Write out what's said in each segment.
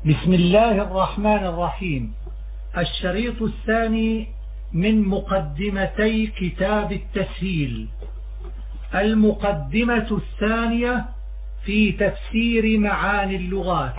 بسم الله الرحمن الرحيم. الشريط الثاني من مقدمتي كتاب التسهيل. المقدمة الثانية في تفسير معاني اللغات.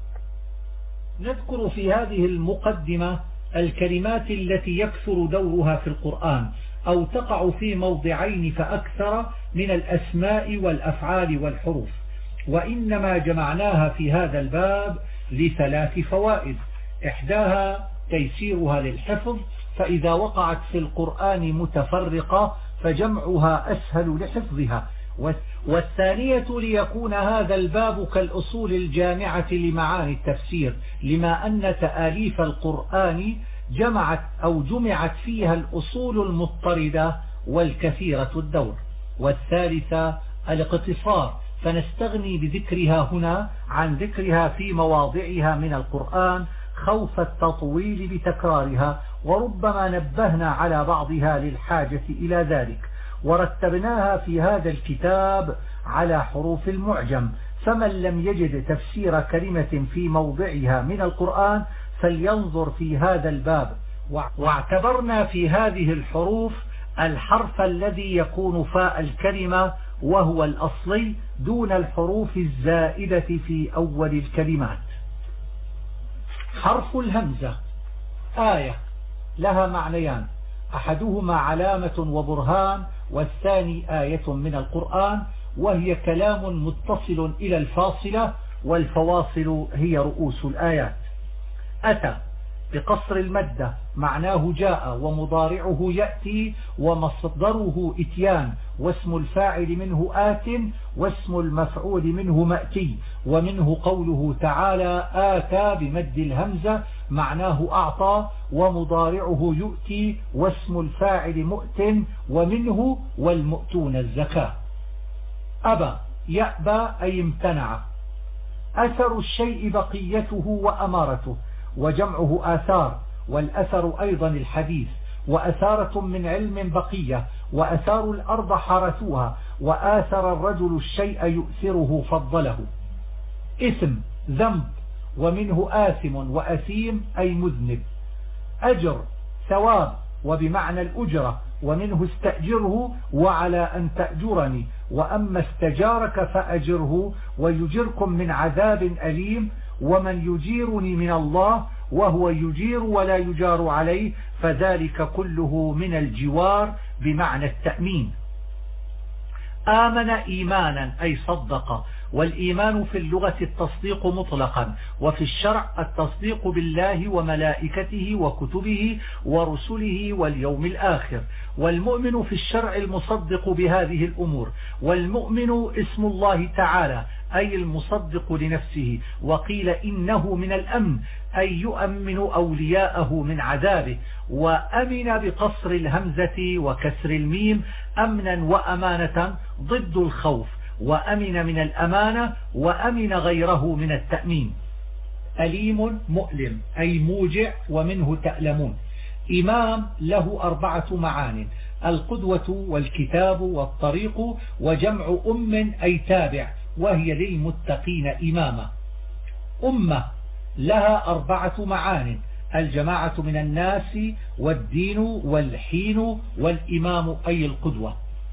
نذكر في هذه المقدمة الكلمات التي يكثر دورها في القرآن أو تقع في موضعين فأكثر من الأسماء والأفعال والحروف، وإنما جمعناها في هذا الباب لثلاث فوائد: إحداها تيسيرها للحفظ، فإذا وقعت في القرآن متفرقة فجمعها أسهل لحفظها، والثانية ليكون هذا الباب كالأصول الجامعة لمعاني التفسير، لما أن تآليف القرآن جمعت فيها الأصول المضطردة والكثيرة الدور. والثالثة الاقتصار، فنستغني بذكرها هنا عن ذكرها في مواضعها من القرآن خوف التطويل بتكرارها، وربما نبهنا على بعضها للحاجة إلى ذلك. ورتبناها في هذا الكتاب على حروف المعجم، فمن لم يجد تفسير كلمة في موضعها من القرآن فلينظر في هذا الباب. واعتبرنا في هذه الحروف الحرف الذي يكون فاء الكلمة وهو الأصلي دون الحروف الزائدة في أول الكلمات. حرف الهمزة آية لها معنيان: أحدهما علامة وبرهان، والثاني آية من القرآن، وهي كلام متصل إلى الفاصلة، والفواصل هي رؤوس الآيات. أتى بقصر المدة معناه جاء، ومضارعه يأتي، ومصدره إتيان، واسم الفاعل منه آت، واسم المفعول منه مأتي. ومنه قوله تعالى آتى بمد الهمزة معناه أعطى، ومضارعه يؤتي، واسم الفاعل مؤت، ومنه والمؤتون الزكاة. أبى يأبى أي امتنع. أثر الشيء بقيته وأمارته، وجمعه آثار، والأثر أيضا الحديث. وأثارة من علم بقية، وأثار الأرض حرثوها، وآثر الرجل الشيء يؤثره فضله. إثم ذنب، ومنه آثم وأثيم أي مذنب. أجر ثواب، وبمعنى الأجرة، ومنه استأجره وعلى أن تأجرني، وأما استجارك فأجره ويجركم من عذاب أليم. ومن يجيرني من الله وهو يجير ولا يجار عليه، فذلك كله من الجوار بمعنى التأمين. آمن إيمانا أي صدق، والإيمان في اللغة التصديق مطلقا، وفي الشرع التصديق بالله وملائكته وكتبه ورسله واليوم الآخر. والمؤمن في الشرع المصدق بهذه الأمور. والمؤمن اسم الله تعالى أي المصدق لنفسه. وقيل إنه من الأمن أي يؤمن أولياءه من عذابه. وأمن بقصر الهمزة وكسر الميم أمنا وأمانة ضد الخوف، وأمن من الأمانة، وأمن غيره من التأمين. أليم مؤلم أي موجع، ومنه تألمون. إمام له 4 معان: القدوة والكتاب والطريق، وجمع أم أي تابع، وهي للمتقين إماما. أمة لها 4 معان: الجماعة من الناس، والدين، والحين، والإمام أي القدوة.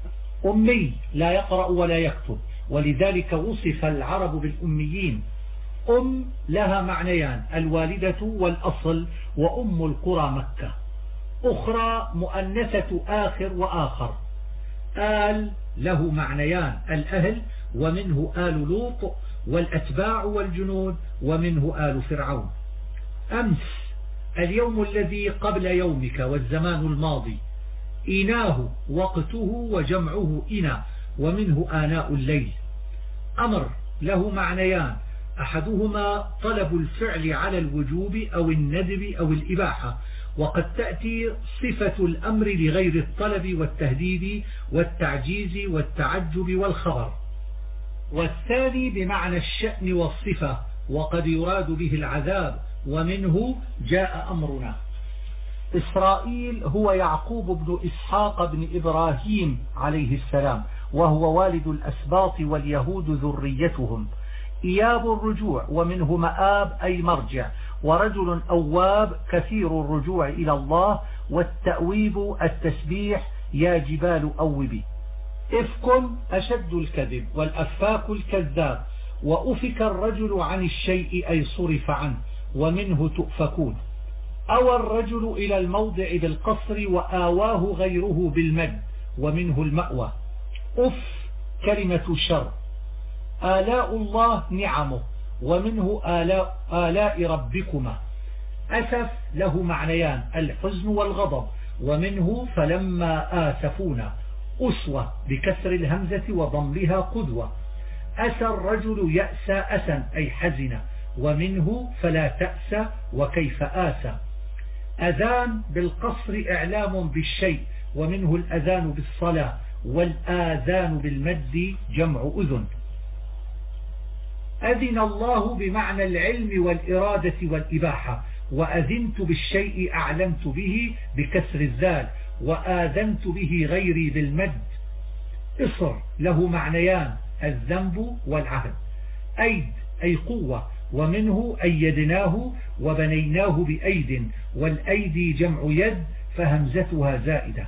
أمي لا يقرأ ولا يكتب، ولذلك وصف العرب بالأميين. أم لها معنيان: الوالدة والأصل، وأم القرى مكة. أخرى مؤنثة آخر وآخر. آل له معنيان: الأهل، ومنه آل لوط، والأتباع والجنود، ومنه آل فرعون. أمس اليوم الذي قبل يومك، والزمان الماضي. إناه وقته، وجمعه إنا، ومنه آناء الليل. أمر له معنيان: أحدهما طلب الفعل على الوجوب أو الندب أو الإباحة، وقد تأتي صفة الأمر لغير الطلب والتهديد والتعجيز والتعجب والخبر. والثاني بمعنى الشأن والصفة، وقد يراد به العذاب، ومنه جاء أمرنا. إسرائيل هو يعقوب بن إسحاق بن إبراهيم عليه السلام، وهو والد الأسباط واليهود ذريتهم. إياب الرجوع ومنه مآب أي مرجع، ورجل أواب كثير الرجوع إلى الله، والتأويب التسبيح يا جبال أوبي. إفك أشد الكذب، والأفاك الكذاب، وأفك الرجل عن الشيء أي صرف عنه، ومنه تؤفكون. أوى الرجل إلى الموضع بالقصر وآواه غيره بالمد، ومنه المأوى. أف كلمة شر. آلاء الله نعمه، ومنه آلاء ربكما. أسف له معنيان الحزن والغضب، ومنه فلما آسفونا. أسوة بكسر الهمزة وضمها قدوة. أسى الرجل يأسى أسا أي حزن، ومنه فلا تأسى وكيف آسى. أذان بالقصر إعلام بالشيء، ومنه الأذان بالصلاة، والآذان بالمد جمع أذن. أذن الله بمعنى العلم والإرادة والإباحة، وأذنت بالشيء أعلمت به بكسر الذال، وآذنت به غيري بالمد. إصر له معنيان الذنب والعهد. أيد أي قوة، ومنه أيدناه وبنيناه بأيد، والأيدي جمع يد فهمزتها زائدة.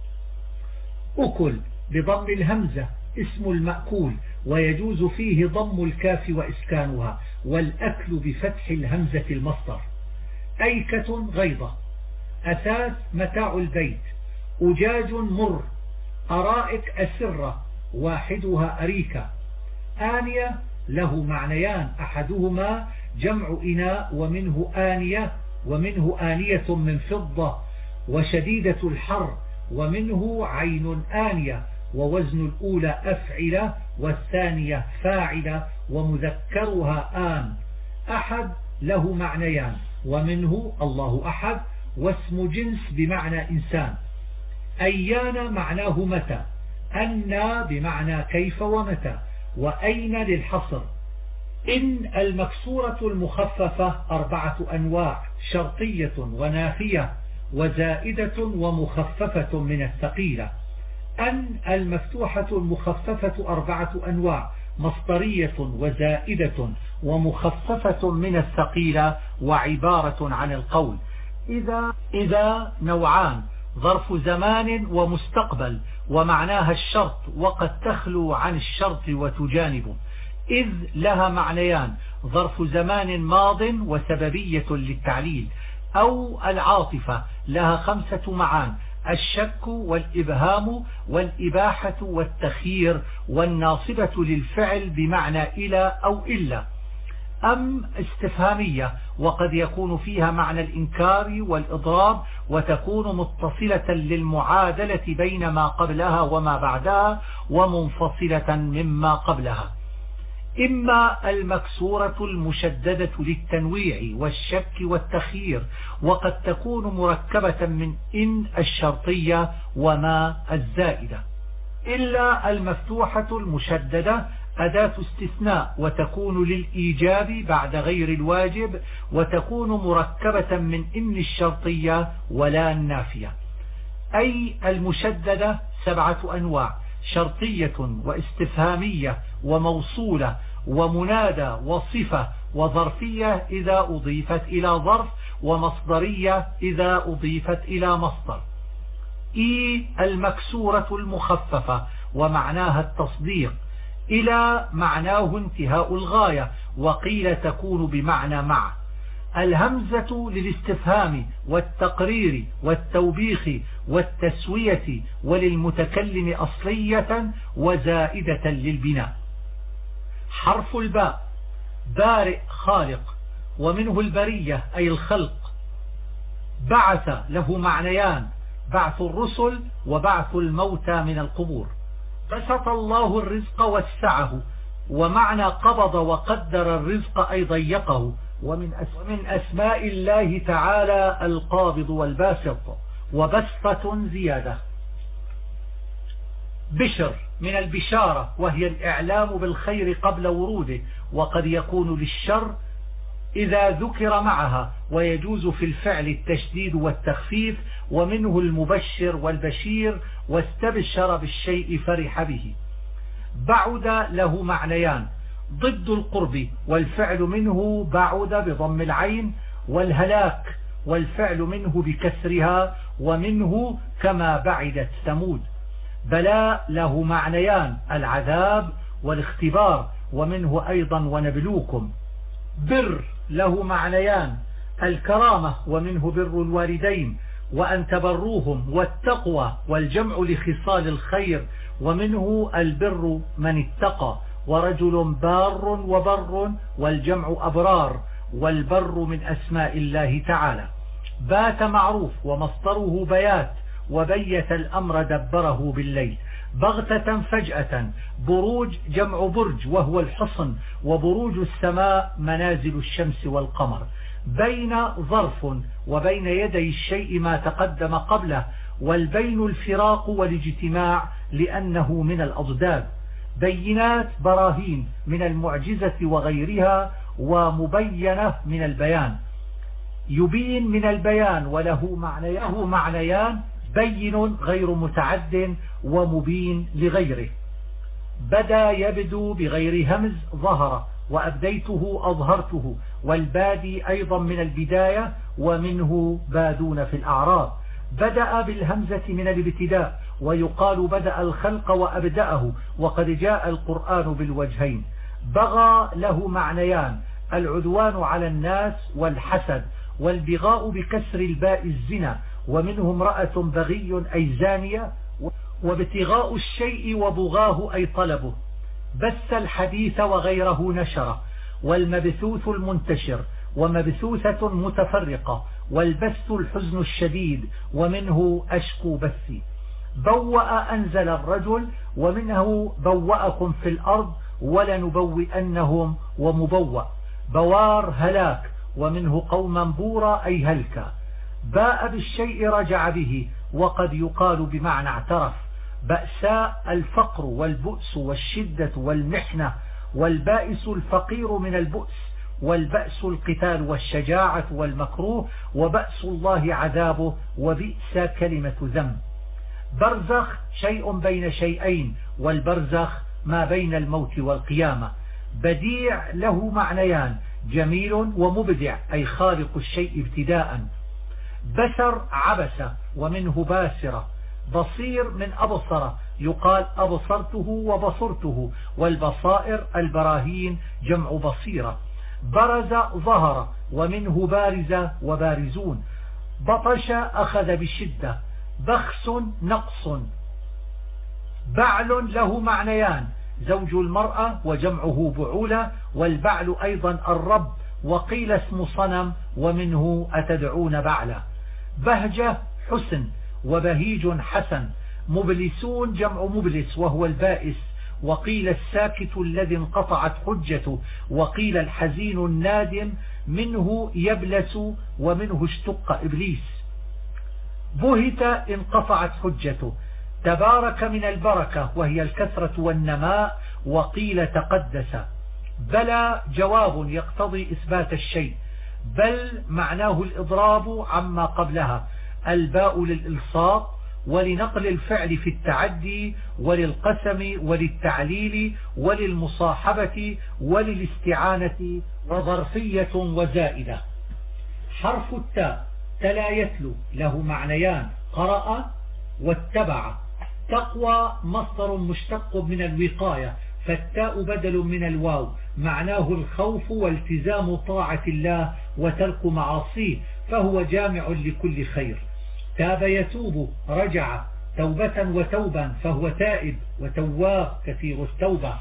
أكل بضم الهمزة اسم المأكول، ويجوز فيه ضم الكاف وإسكانها، والأكل بفتح الهمزة المصدر. أيكة غيضة. أثاث متاع البيت. أجاج مر. أرائك أسرة واحدها أريكة. آنية له معنيان أحدهما جمع إناء، ومنه آنية، ومنه آنية من فضة، وشديدة الحر، ومنه عين آنية، ووزن الأولى أفعلة والثانية فاعلة، ومذكرها آن. أحد له معنيان، ومنه الله أحد، واسم جنس بمعنى إنسان. أيان معناه متى، أن بمعنى كيف ومتى، وأين للحصر. إن المكسورة المخففة 4 أنواع: شرطية ونافية وزائدة ومخففة من الثقيلة. أن المفتوحة المخففة 4 أنواع: مصدرية وزائدة ومخففة من الثقيلة، وعبارة عن القول. إذا نوعان: ظرف زمان ومستقبل، ومعناها الشرط وقد تخلو عن الشرط وتجانبه. إذ لها معنيان: ظرف زمان ماض وسببية للتعليل، أو العاطفة لها 5 معان: الشك والإبهام والإباحة والتخيير، والناصبة للفعل بمعنى إلى أو إلا. أم استفهامية، وقد يكون فيها معنى الإنكار والإضراب، وتكون متصلة للمعادلة بين ما قبلها وما بعدها، ومنفصلة مما قبلها. إما المكسورة المشددة للتنويع والشك والتخيير، وقد تكون مركبة من إن الشرطية وما الزائدة. إلا المفتوحة المشددة أداة استثناء، وتكون للإيجاب بعد غير الواجب، وتكون مركبة من إن الشرطية ولا النافية. أي المشددة 7 أنواع: شرطية واستفهامية وموصولة ومنادى وصفة وظرفية إذا أضيفت إلى ظرف، ومصدرية إذا أضيفت إلى مصدر. المكسورة المخففة ومعناها التصديق. إلى معناه انتهاء الغاية، وقيل تكون بمعنى مع. الهمزة للاستفهام والتقرير والتوبيخ والتسوية، وللمتكلم أصلية وزائدة للبناء. حرف الباء. بارئ خالق، ومنه البرية أي الخلق. بعث له معنيان: بعث الرسل وبعث الموتى من القبور. بسط الله الرزق وسعه، ومعنى قبض وقدر الرزق أي ضيقه. ومن أسماء الله تعالى القابض والباسط. وبسطة زيادة. بشر من البشارة، وهي الإعلام بالخير قبل وروده، وقد يكون للشر إذا ذكر معها، ويجوز في الفعل التشديد والتخفيف. ومنه المبشر والبشير، واستبشر بالشيء فرح به. بعد له معنيان: ضد القرب، والفعل منه بعد بضم العين، والهلاك والفعل منه بكسرها، ومنه كما بعدت ثمود. بلاء له معنيان، العذاب والاختبار، ومنه أيضا ونبلوكم. بر له معنيان، الكرامة، ومنه بر الوالدين وأن تبروهم، والتقوى والجمع لخصال الخير، ومنه البر من اتقى، ورجل بار وبر والجمع أبرار، والبر من أسماء الله تعالى. بات معروف ومصدره بيات، وبيت الأمر دبره بالليل. بغتة فجأة، بروج جمع برج وهو الحصن، وبروج السماء منازل الشمس والقمر. بين ظرف، وبين يدي الشيء ما تقدم قبله، والبين الفراق والاجتماع لأنه من الأضداد. بينات براهين من المعجزة وغيرها، ومبينة من البيان. يبين من البيان وله معنيان، بين غير متعد، ومبين لغيره. بدا يبدو بغير همز ظهر، وأبديته أظهرته، والبادي أيضا من البداية، ومنه بادون في الأعراب. بدأ بالهمزة من الابتداء، ويقال بدأ الخلق وأبدأه، وقد جاء القرآن بالوجهين. بغى له معنيان، العدوان على الناس والحسد، والبغاء بكسر الباء الزنا، ومنه امرأة بغي أي زانية، وابتغاء الشيء وبغاه أي طلبه. بث الحديث وغيره نشره، والمبثوث المنتشر، ومبثوثة متفرقة، والبث الحزن الشديد، ومنه أشكو بثي. بوأ أنزل الرجل، ومنه بوأكم في الأرض ولنبوئنهم، ومبوأ. بوار هلاك، ومنه قوما بورا أي هلكا. باء بالشيء رجع به، وقد يقال بمعنى اعترف. بأساء الفقر والبؤس والشدة والمحنة، والبائس الفقير من البؤس، والبأس القتال والشجاعة والمكروه، وبأس الله عذابه، وبئس كلمة ذنب. برزخ شيء بين شيئين، والبرزخ ما بين الموت والقيامة. بديع له معنيان، جميل ومبدع أي خالق الشيء ابتداء. بسر عبس، ومنه باسرة. بصير من أبصر، يقال أبصرته وبصرته، والبصائر البراهين جمع بصيرة. برز ظهر، ومنه بارزة وبارزون. بطش أخذ بشدة. بخس نقص. بعل له معنيان، زوج المرأة وجمعه بعولة، والبعل أيضا الرب، وقيل اسم صنم، ومنه أتدعون بعلا. بهجة حسن، وبهيج حسن. مبلسون جمع مبلس وهو البائس، وقيل الساكت الذي انقطعت حجته، وقيل الحزين النادم، منه يبلس، ومنه اشتق إبليس. بهت انقطعت حجته. تبارك من البركة وهي الكثرة والنماء، وقيل تقدس. بلى جواب يقتضي إثبات الشيء. بل معناه الإضراب عما قبلها. الباء للإلصاق، ولنقل الفعل في التعدي، وللقسم، وللتعليل، وللمصاحبة، وللاستعانة، وظرفية وزائدة. حرف التاء تلا يتلو له معنيان، قرأ واتبع. تقوى مصدر مشتق من الوقاية، فالتاء بدل من الواو، معناه الخوف والتزام طاعة الله وترك معاصيه، فهو جامع لكل خير. تاب يتوب رجع، توبة وتوبا، فهو تائب، وتواب كثير التوبة.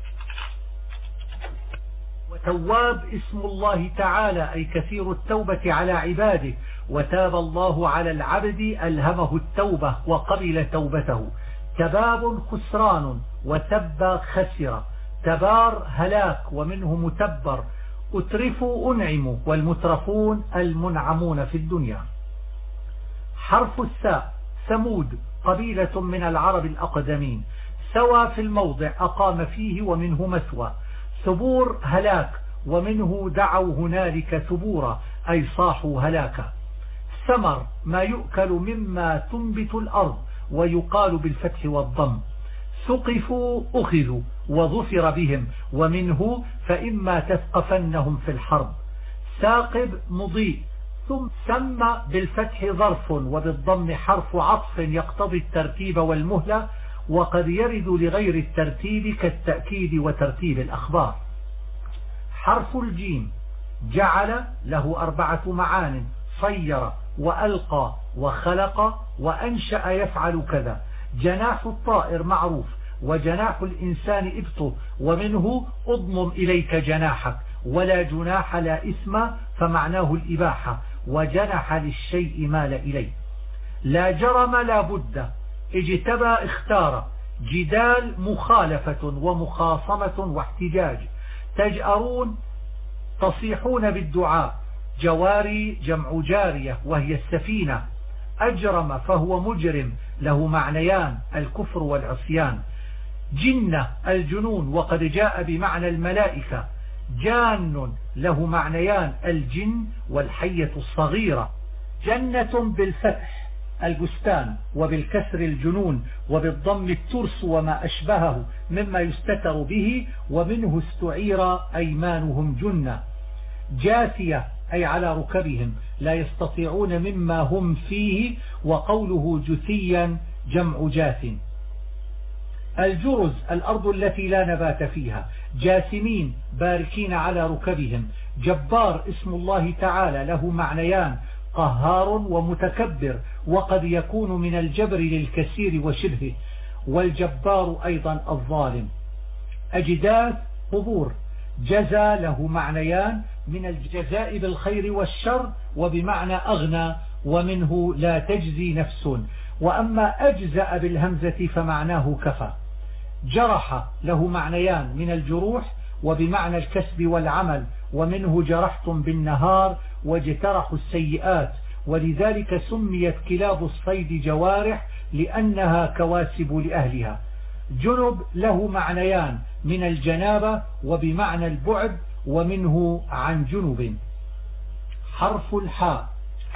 وتواب اسم الله تعالى أي كثير التوبة على عباده، وتاب الله على العبد ألهمه التوبة وقبل توبته. تباب خسران، وتب خسر. تبار هلاك، ومنه متبر. أترفوا أنعموا، والمترفون المنعمون في الدنيا. حرف الساء ثمود، قبيلة من العرب الأقدمين. سوى في الموضع أقام فيه، ومنه مثوى. ثبور هلاك، ومنه دعوا هنالك ثبورا أي صاحوا هلاكا. ثمر ما يؤكل مما تنبت الأرض، ويقال بالفتح والضم. ثقفوا أخذوا وظفر بهم، ومنه فإما تثقفنهم في الحرب. ثاقب مضيء. ثم سمى بالفتح ظرف وبالضم حرف عطف يقتضي الترتيب والمهلة، وقد يرد لغير الترتيب كالتأكيد وترتيب الأخبار. حرف الجيم جعل له 4 معان: صير وألقى وخلق وأنشأ يفعل كذا. جناح الطائر معروف، وجناح الإنسان إبطه، ومنه أضمم إليك جناحك، ولا جناح لا إثم فمعناه الإباحة، وجنح للشيء مال إليه. لا جرم لا بد، اجتبى اختار. جدال مخالفة ومخاصمة واحتجاج. تجأرون تصيحون بالدعاء. جواري جمع جارية وهي السفينة. أجرم فهو مجرم، له معنيان: الكفر والعصيان. جنة الجنون، وقد جاء بمعنى الملائكة. جان له معنيان: الجن والحية الصغيرة. جنة بالفتح البستان، وبالكسر الجنون، وبالضم الترس وما أشبهه مما يستتر به، ومنه استعير أيمانهم جنة. جاثية أي على ركبهم، لا يستطيعون مما هم فيه، وقوله جثيا جمع جاث. الجرز الأرض التي لا نبات فيها. جاثمين باركين على ركبهم. جبار اسم الله تعالى، له معنيان: قهار ومتكبر، وقد يكون من الجبر للكثير وشبهه، والجبار أيضا الظالم. أجداث قبور. جزى له معنيان: من الجزاء بالخير والشر، وبمعنى أغنى، ومنه لا تجزي نفس. وأما أجزأ بالهمزة فمعناه كفى. جرح له معنيان: من الجروح، وبمعنى الكسب والعمل، ومنه جرحتم بالنهار واجترحوا السيئات، ولذلك سميت كلاب الصيد جوارح لأنها كواسب لأهلها. جنب له معنيان: من الجنابة، وبمعنى البعد، ومنه عن جنب. حرف الحاء.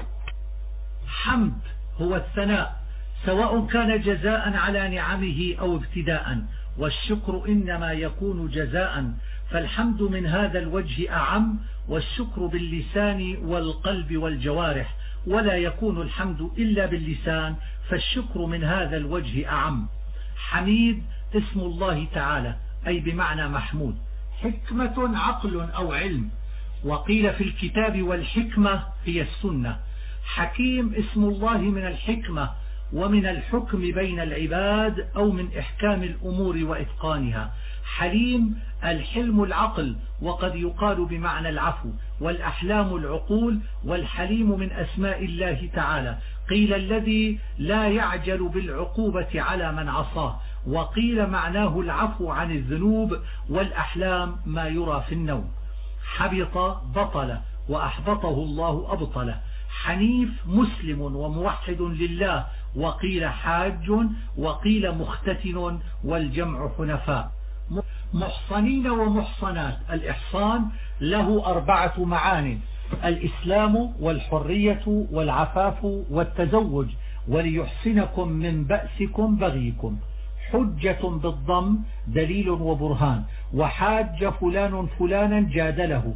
حمد هو الثناء، سواء كان جزاء على نعمه أو ابتداء، والشكر إنما يكون جزاء، فالحمد من هذا الوجه أعم، والشكر باللسان والقلب والجوارح، ولا يكون الحمد إلا باللسان، فالشكر من هذا الوجه أعم. حميد اسم الله تعالى، أي بمعنى محمود. حكمة عقل أو علم، وقيل في الكتاب والحكمة هي السنة. حكيم اسم الله من الحكمة ومن الحكم بين العباد، أو من إحكام الأمور وإتقانها. حليم الحلم العقل، وقد يقال بمعنى العفو، والأحلام العقول، والحليم من أسماء الله تعالى. قيل الذي لا يعجل بالعقوبة على من عصاه، وقيل معناه العفو عن الذنوب، والأحلام ما يرى في النوم. حبط بطل، وأحبطه الله أبطله. حنيف مسلم وموحد لله، وقيل حاج، وقيل مختتن، والجمع حنفاء. محصنين ومحصنات. الإحصان له 4 معان: الإسلام والحرية والعفاف والتزوج، وليحصنكم من بأسكم بغيكم. حجة بالضم دليل وبرهان. وحاج فلان فلانا جادله،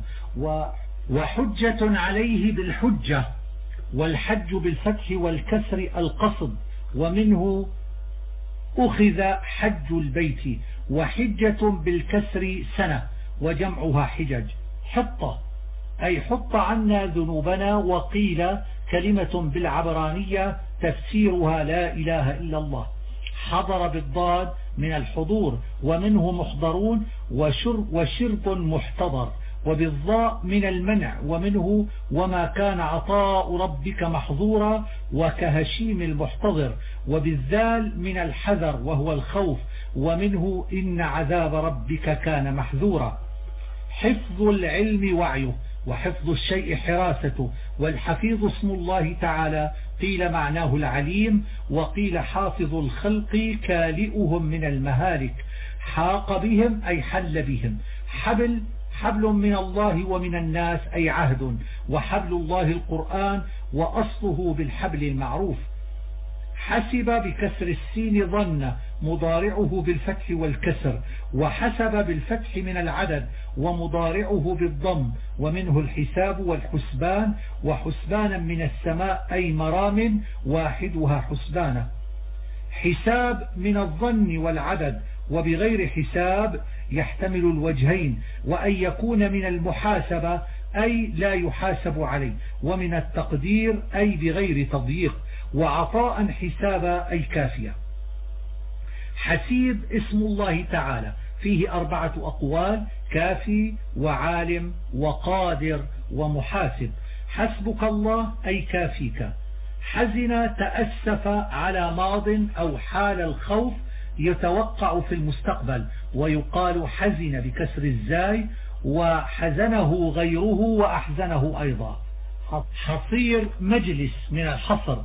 وحجة عليه بالحجة. والحج بالفتح والكسر القصد، ومنه أخذ حج البيت. وحجة بالكسر سنة، وجمعها حجج. حطة أي حط عنا ذنوبنا، وقيل كلمة بالعبرانية تفسيرها لا إله إلا الله. حضر بالضاد من الحضور، ومنه محضرون، وشرط محتضر. وبالضاء من المنع، ومنه وما كان عطاء ربك محظورا، وكهشيم المحتضر. وبالذال من الحذر وهو الخوف، ومنه إن عذاب ربك كان محذورا. حفظ العلم وعيه، وحفظ الشيء حراسته. والحفيظ اسم الله تعالى، قيل معناه العليم، وقيل حافظ الخلق كالئهم من المهالك. حاق بهم أي حل بهم. حبل من الله ومن الناس أي عهد، وحبل الله القرآن، وأصله بالحبل المعروف. حسب بكسر السين ظن مضارعه بالفتح والكسر، وحسب بالفتح من العدد ومضارعه بالضم، ومنه الحساب والحسبان، وحسبانا من السماء أي مرام واحدها حسبانا. حساب من الظن والعدد، وبغير حساب يحتمل الوجهين، وأن يكون من المحاسبة أي لا يحاسب عليه، ومن التقدير أي بغير تضييق، وعطاء حسابا أي كافية. حسيب اسم الله تعالى فيه 4 أقوال: كافي وعالم وقادر ومحاسب. حسبك الله أي كافيك. حزن تأسف على ماض أو حال الخوف يتوقع في المستقبل، ويقال حزن بكسر الزاي، وحزنه غيره وأحزنه أيضا. حصير مجلس من الحصر،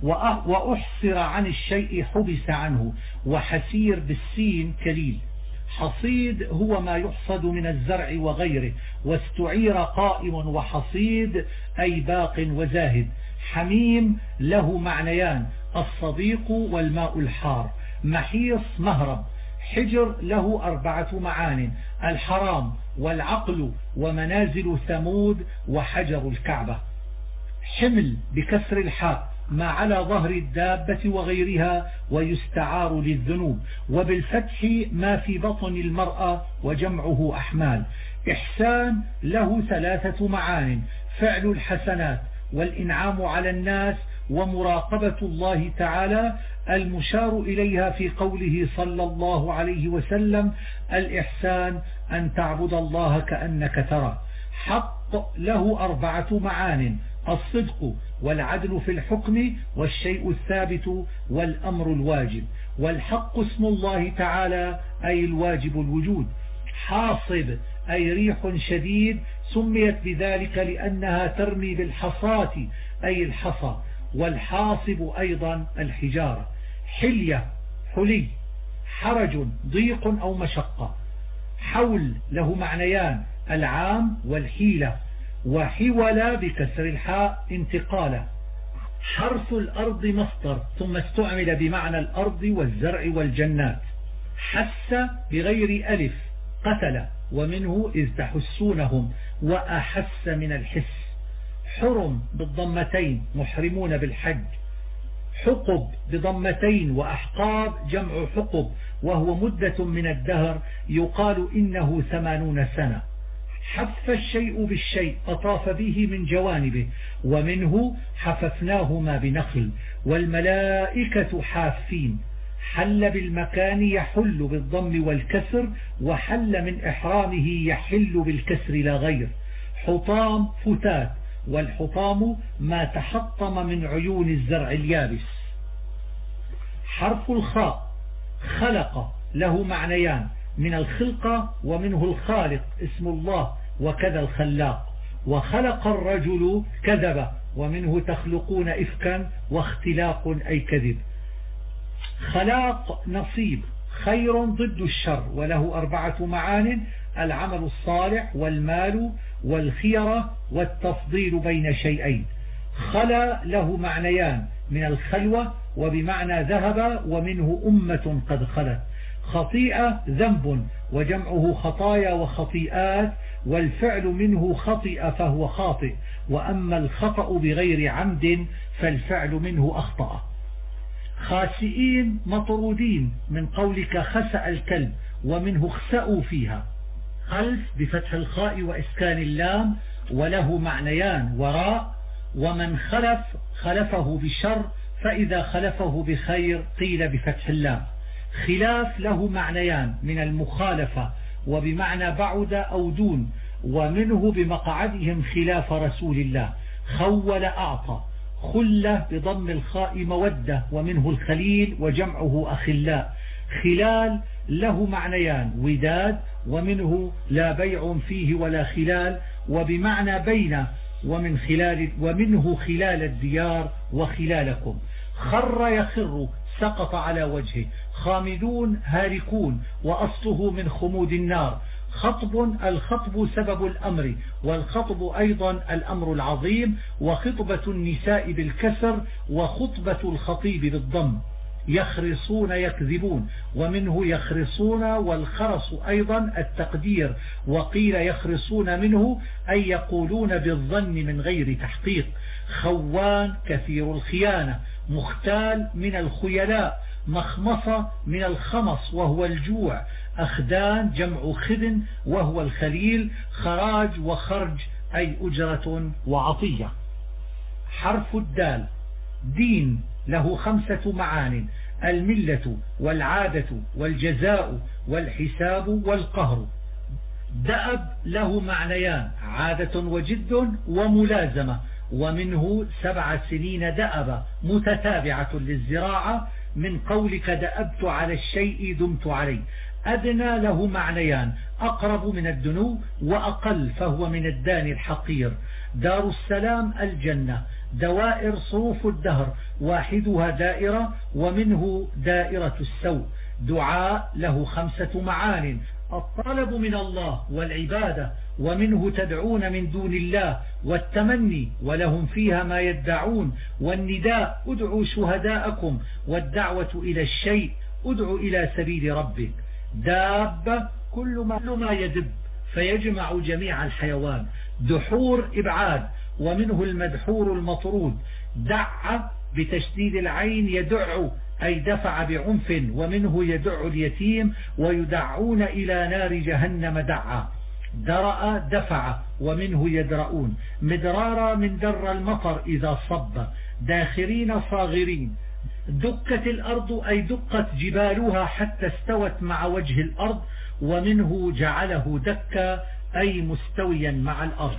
وأحصر عن الشيء حبس عنه، وحسير بالسين كليل. حصيد هو ما يحصد من الزرع وغيره، واستعير قائم وحصيد أي باق وزاهد. حميم له معنيان: الصديق والماء الحار. محيص مهرب. حجر له 4 معان: الحرام والعقل ومنازل ثمود وحجر الكعبة. حمل بكسر الحاء ما على ظهر الدابة وغيرها، ويستعار للذنوب، وبالفتح ما في بطن المرأة وجمعه أحمال. إحسان له 3 معان: فعل الحسنات والإنعام على الناس ومراقبة الله تعالى، المشار إليها في قوله صلى الله عليه وسلم: الإحسان أن تعبد الله كأنك ترى. حق له 4 معان: الصدق والعدل في الحكم والشيء الثابت والأمر الواجب. والحق اسم الله تعالى أي الواجب الوجود. حاصب أي ريح شديد، سميت بذلك لأنها ترمي بالحصاة أي الحصى، والحاصب أيضا الحجارة. حلية حلي. حرج ضيق أو مشقة. حول له معنيان: العام والحيلة. وحول بكسر الحاء انتقالا. حرث الأرض مصدر، ثم استعمل بمعنى الأرض والزرع والجنات. حس بغير ألف. قتل، ومنه إذ تحسونهم، وأحس من الحس. حرم بالضمتين، محرمون بالحج. حقب بضمتين، وأحقاب جمع حقب، وهو مدة من الدهر، يقال إنه 80 سنة. حف الشيء بالشيء، أطاف به من جوانبه، ومنه حففناهما بنخل. والملائكة حافين. حل بالمكان يحل بالضم والكسر، وحل من إحرامه يحل بالكسر لا غير. حطام فتات، والحطام ما تحطم من عيون الزرع اليابس. حرف الخاء. خلق له معنيان: من الخلقة، ومنه الخالق اسم الله، وكذا الخلاق. وخلق الرجل كذب، ومنه تخلقون إفكا، واختلاق أي كذب. خلاق نصيب. خير ضد الشر، وله 4 معان: العمل الصالح والمال والخيرة والتفضيل بين شيئين. خلا له معنيان: من الخلوة وبمعنى ذهب، ومنه أمة قد خلت. خطيئة ذنب، وجمعه خطايا وخطيئات، والفعل منه خطئ فهو خاطئ، وأما الخطأ بغير عمد فالفعل منه أخطأ. خاسئين مطرودين، من قولك خسأ الكلب، ومنه اخسأوا فيها. خلف بفتح الخاء وإسكان اللام، وله معنيان: وراء، ومن خلف خلفه بشر، فإذا خلفه بخير قيل بفتح اللام. خلاف له معنيان: من المخالفة، وبمعنى بعد أو دون، ومنه بمقعدهم خلاف رسول الله. خول أعطى. خلة بضم الخاء مودة، ومنه الخليل وجمعه أخلاء. خلال له معنيان: وداد، ومنه لا بيع فيه ولا خلال، وبمعنى بين، ومنه خلال الديار وخلالكم. خر يخر، سقط على وجهه. خامدون هالكون، وأصله من خمود النار. الخطب سبب الأمر، والخطب أيضا الأمر العظيم، وخطبة النساء بالكسر، وخطبة الخطيب بالضم. يخرصون يكذبون، ومنه يخرصون، والخرص أيضا التقدير، وقيل يخرصون منه أي يقولون بالظن من غير تحقيق. خوان كثير الخيانة، مختال من الخيلاء، مخمصة من الخمص وهو الجوع، أخدان جمع خدن وهو الخليل، خراج وخرج أي أجرة وعطية. حرف الدال دين له 5 معان: الملة والعادة والجزاء والحساب والقهر. دأب له معنيان: عادة وجد وملازمة، ومنه 7 سنين دأب متتابعة للزراعة، من قولك دأبت على الشيء دمت عليه. أدنى له معنيان: أقرب من الدنو، وأقل فهو من الداني الحقير. دار السلام الجنة. دوائر صروف الدهر، واحدها دائرة، ومنه دائرة السوء. دعاء له 5 معان: الطلب من الله والعبادة، ومنه تدعون من دون الله، والتمني ولهم فيها ما يدعون، والنداء ادعوا شهداءكم، والدعوة إلى الشيء ادعوا إلى سبيل ربك. دابة كل ما يدب فيجمع جميع الحيوان. دحور إبعاد، ومنه المدحور المطرود. دع بتشديد العين يدع أي دفع بعنف، ومنه يدع اليتيم، ويدعون إلى نار جهنم دعا. درأ دفع، ومنه يدرؤون. مدرارا من در المطر إذا صب. داخرين صاغرين. دكت الأرض أي دقت جبالها حتى استوت مع وجه الأرض، ومنه جعله دكا أي مستويا مع الأرض.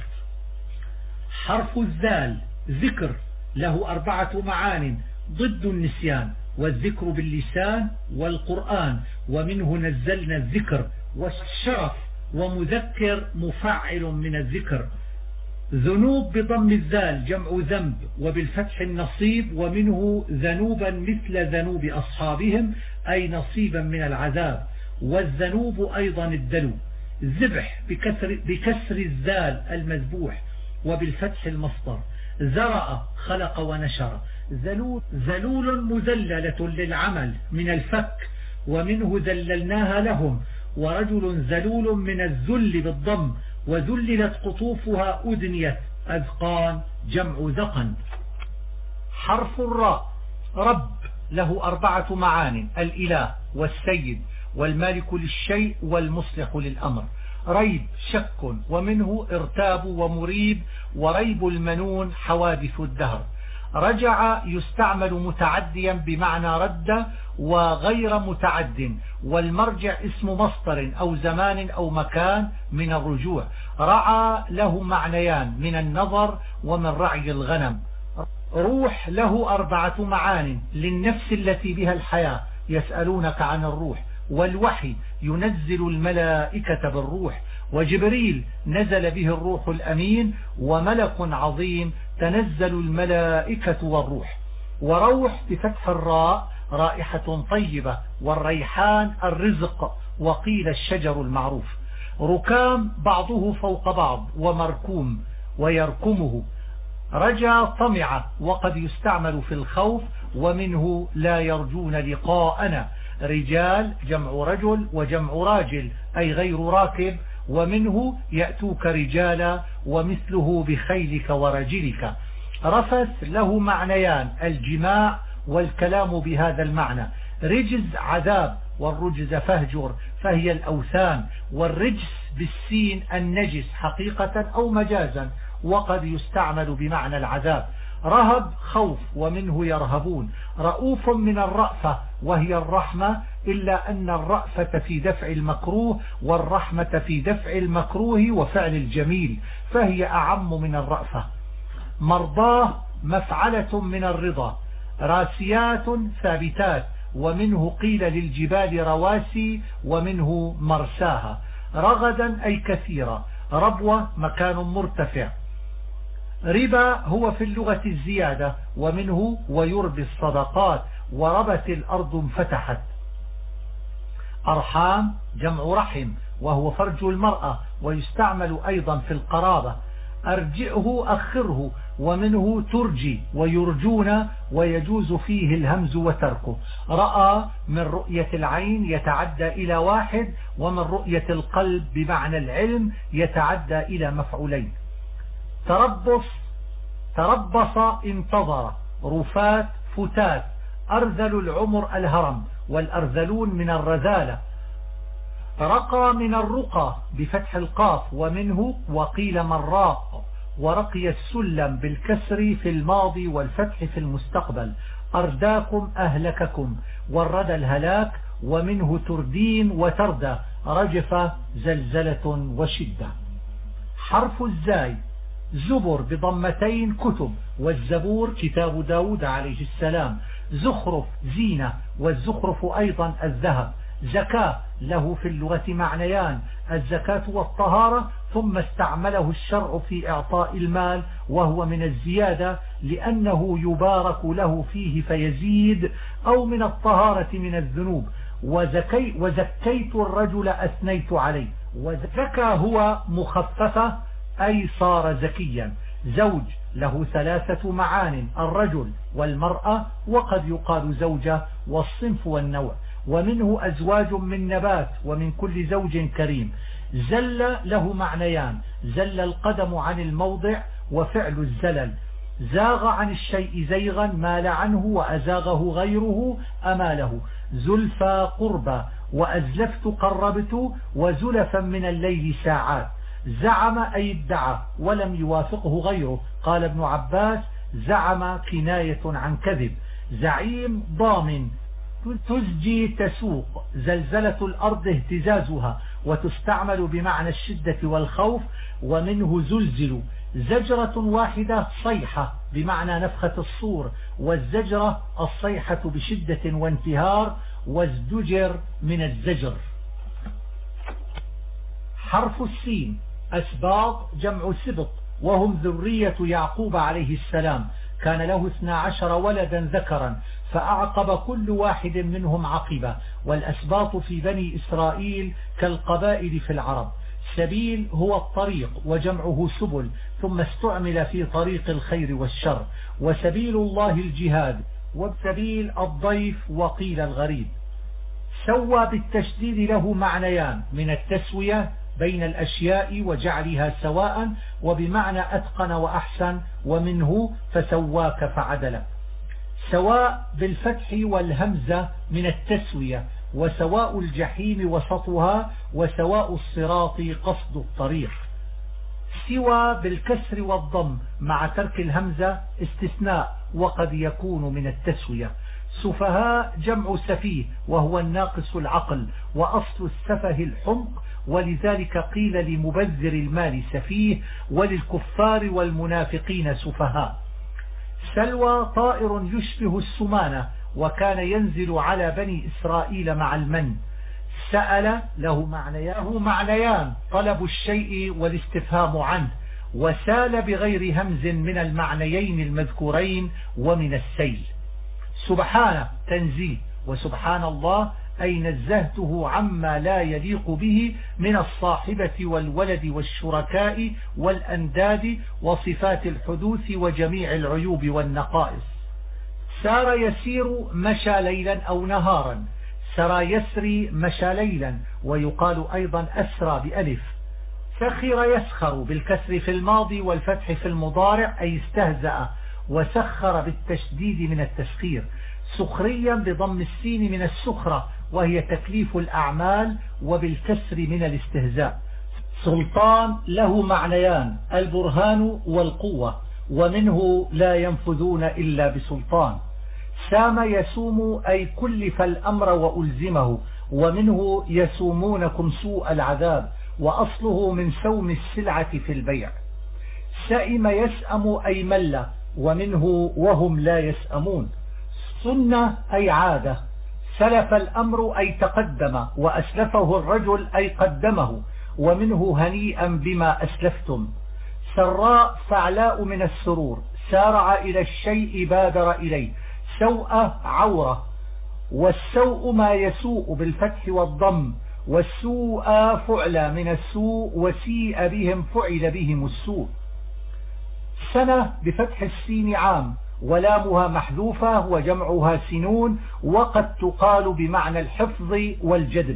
حرف الزال ذكر، له 4 معان: ضد النسيان، والذكر باللسان والقرآن، ومنه نزلنا الذكر، والشرف، ومذكر مفعل من الذكر. ذنوب بضم الذال جمع ذنب، وبالفتح النصيب، ومنه ذنوبا مثل ذنوب أصحابهم أي نصيبا من العذاب. والذنوب أيضا الدلو. ذبح بكسر الذال المذبوح، وبالفتح المصدر. زرع خلق ونشر. ذلول مذللة للعمل من الفك، ومنه ذللناها لهم. ورجل ذلول من الذل بالضم، وذللت قطوفها أدنيت. أذقان جمع ذقن. حرف الراء رب، له 4 معان: الإله والسيد والمالك للشيء والمصلح للأمر. ريب شك، ومنه ارتاب ومريب، وريب المنون حوادث الدهر. رجع يستعمل متعديا بمعنى رد وغير متعد، والمرجع اسم مصدر أو زمان أو مكان من الرجوع. رعى له معنيان: من النظر ومن رعي الغنم. روح له 4 معان: للنفس التي بها الحياة، يسألونك عن الروح. والوحي ينزل الملائكة بالروح. وجبريل نزل به الروح الأمين، وملك عظيم تنزل الملائكة والروح. وروح بفتح الراء رائحة طيبة، والريحان الرزق، وقيل الشجر المعروف. ركام بعضه فوق بعض، ومركوم ويركمه. رجا طمع، وقد يستعمل في الخوف، ومنه لا يرجون لقاءنا. رجال جمع رجل وجمع راجل أي غير راكب، ومنه يأتوك رجالا، ومثله بخيلك ورجلك. رفث له معنيان: الجماع والكلام بهذا المعنى. رجز عذاب، والرجز فهجر فهي الأوثان. والرجس بالسين النجس حقيقة أو مجازا، وقد يستعمل بمعنى العذاب. رهب خوف، ومنه يرهبون. رؤوف من الرأفة وهي الرحمة، إلا أن الرأفة في دفع المكروه، والرحمة في دفع المكروه وفعل الجميل، فهي أعم من الرأفة. مرضاه مفعلة من الرضا. راسيات ثابتات، ومنه قيل للجبال رواسي، ومنه مرساها. رغدا أي كثيرا. ربوة مكان مرتفع. ربا هو في اللغة الزيادة، ومنه ويربي الصدقات. وربت الأرض انفتحت. أرحام جمع رحم، وهو فرج المرأة، ويستعمل أيضا في القرابة. أرجئه أخره، ومنه ترجي ويرجون، ويجوز فيه الهمز وتركه. رأى من رؤية العين يتعدى إلى واحد، ومن رؤية القلب بمعنى العلم يتعدى إلى مفعولين. تربص انتظر، رفات فتات، أرذل العمر الهرم، والأرذلون من الرذالة. رقى من الرقى بفتح القاف، ومنه وقيل مراق، ورقي السلم بالكسر في الماضي والفتح في المستقبل. أرداكم أهلككم، والردى الهلاك، ومنه تردين وتردى، رجفة زلزلة وشدة. حرف الزاي زبر بضمتين كتب، والزبور كتاب داود عليه السلام. زخرف زينة، والزخرف أيضا الذهب. زكاة له في اللغة معنيان، الزكاة والطهارة، ثم استعمله الشرع في إعطاء المال، وهو من الزيادة لأنه يبارك له فيه فيزيد، أو من الطهارة من الذنوب. وزكيت الرجل أثنيت عليه، وزكى هو مخففة أي صار زكيا. زوج له ثلاثة معان، الرجل والمرأة، وقد يقال زوجة، والصنف والنوع. ومنه أزواج من نبات، ومن كل زوج كريم. زل له معنيان، زل القدم عن الموضع، وفعل الزلل. زاغ عن الشيء زيغا، مال عنه، وأزاغه غيره أماله. زلفى قربى، وأزلفت قربت، وزلفا من الليل ساعات. زعم أي ادعى، ولم يوافقه غيره. قال ابن عباس: زعم كناية عن كذب. زعيم ضامن، تزجي تسوق. زلزلة الأرض اهتزازها، وتستعمل بمعنى الشدة والخوف. ومنه زلزل. زجرة واحدة صيحة بمعنى نفخة الصور، والزجرة الصيحة بشدة وانتهار، وازدجر من الزجر. حرف السين أسباط جمع سبط، وهم ذرية يعقوب عليه السلام. كان له 12 ولدا ذكرا، فأعقب كل واحد منهم عقبة. والأسباط في بني إسرائيل كالقبائل في العرب. سبيل هو الطريق، وجمعه سبل، ثم استعمل في طريق الخير والشر. وسبيل الله الجهاد، والسبيل الضيف، وقيل الغريب. سوى بالتشديد له معنيان، من التسوية بين الأشياء وجعلها سواء، وبمعنى أتقن وأحسن، ومنه فسواك فعدلك. سواء بالفتح والهمزة من التسوية، وسواء الجحيم وسطها، وسواء الصراط قصد الطريق. سوى بالكسر والضم مع ترك الهمزة استثناء، وقد يكون من التسوية. سفهاء جمع سفيه، وهو الناقص العقل، وأصل السفه الحمق، ولذلك قيل لمبذر المال سفيه، وللكفار والمنافقين سفهاء. سلوى طائر يشبه السمانة، وكان ينزل على بني إسرائيل مع المن. سأل له معنيان، طلب الشيء والاستفهام عنه. وسال بغير همز من المعنيين المذكورين، ومن السيل. سبحانه تنزيه، وسبحان الله أي نزهته عما لا يليق به من الصاحبة والولد والشركاء والأنداد وصفات الحدوث وجميع العيوب والنقائص. سار يسير مشى ليلا أو نهارا. سرى يسري مشى ليلا، ويقال أيضا أسرى بألف. سخر يسخر بالكسر في الماضي والفتح في المضارع، أي استهزأ. وسخر بالتشديد من التسخير. سخريا بضم السين من السخرة، وهي تكليف الأعمال، وبالكسر من الاستهزاء. سلطان له معنيان، البرهان والقوة، ومنه لا ينفذون إلا بسلطان. سام يسوم أي كلف الأمر وألزمه، ومنه يسومونكم سوء العذاب، وأصله من سوم السلعة في البيع. سئم يسأم أي مل، ومنه وهم لا يسأمون. سنة أي عادة. سلف الأمر أي تقدم، وأسلفه الرجل أي قدمه، ومنه هنيئا بما أسلفتم. سراء فعلاء من السرور، سارع إلى الشيء بادر إليه. سوء عورة، والسوء ما يسوء بالفتح والضم، والسوء فعل من السوء، وسيء بهم فعل بهم السوء. سنة بفتح السين عام، ولامها محذوفة وجمعها سنون، وقد تقال بمعنى الحفظ والجذب.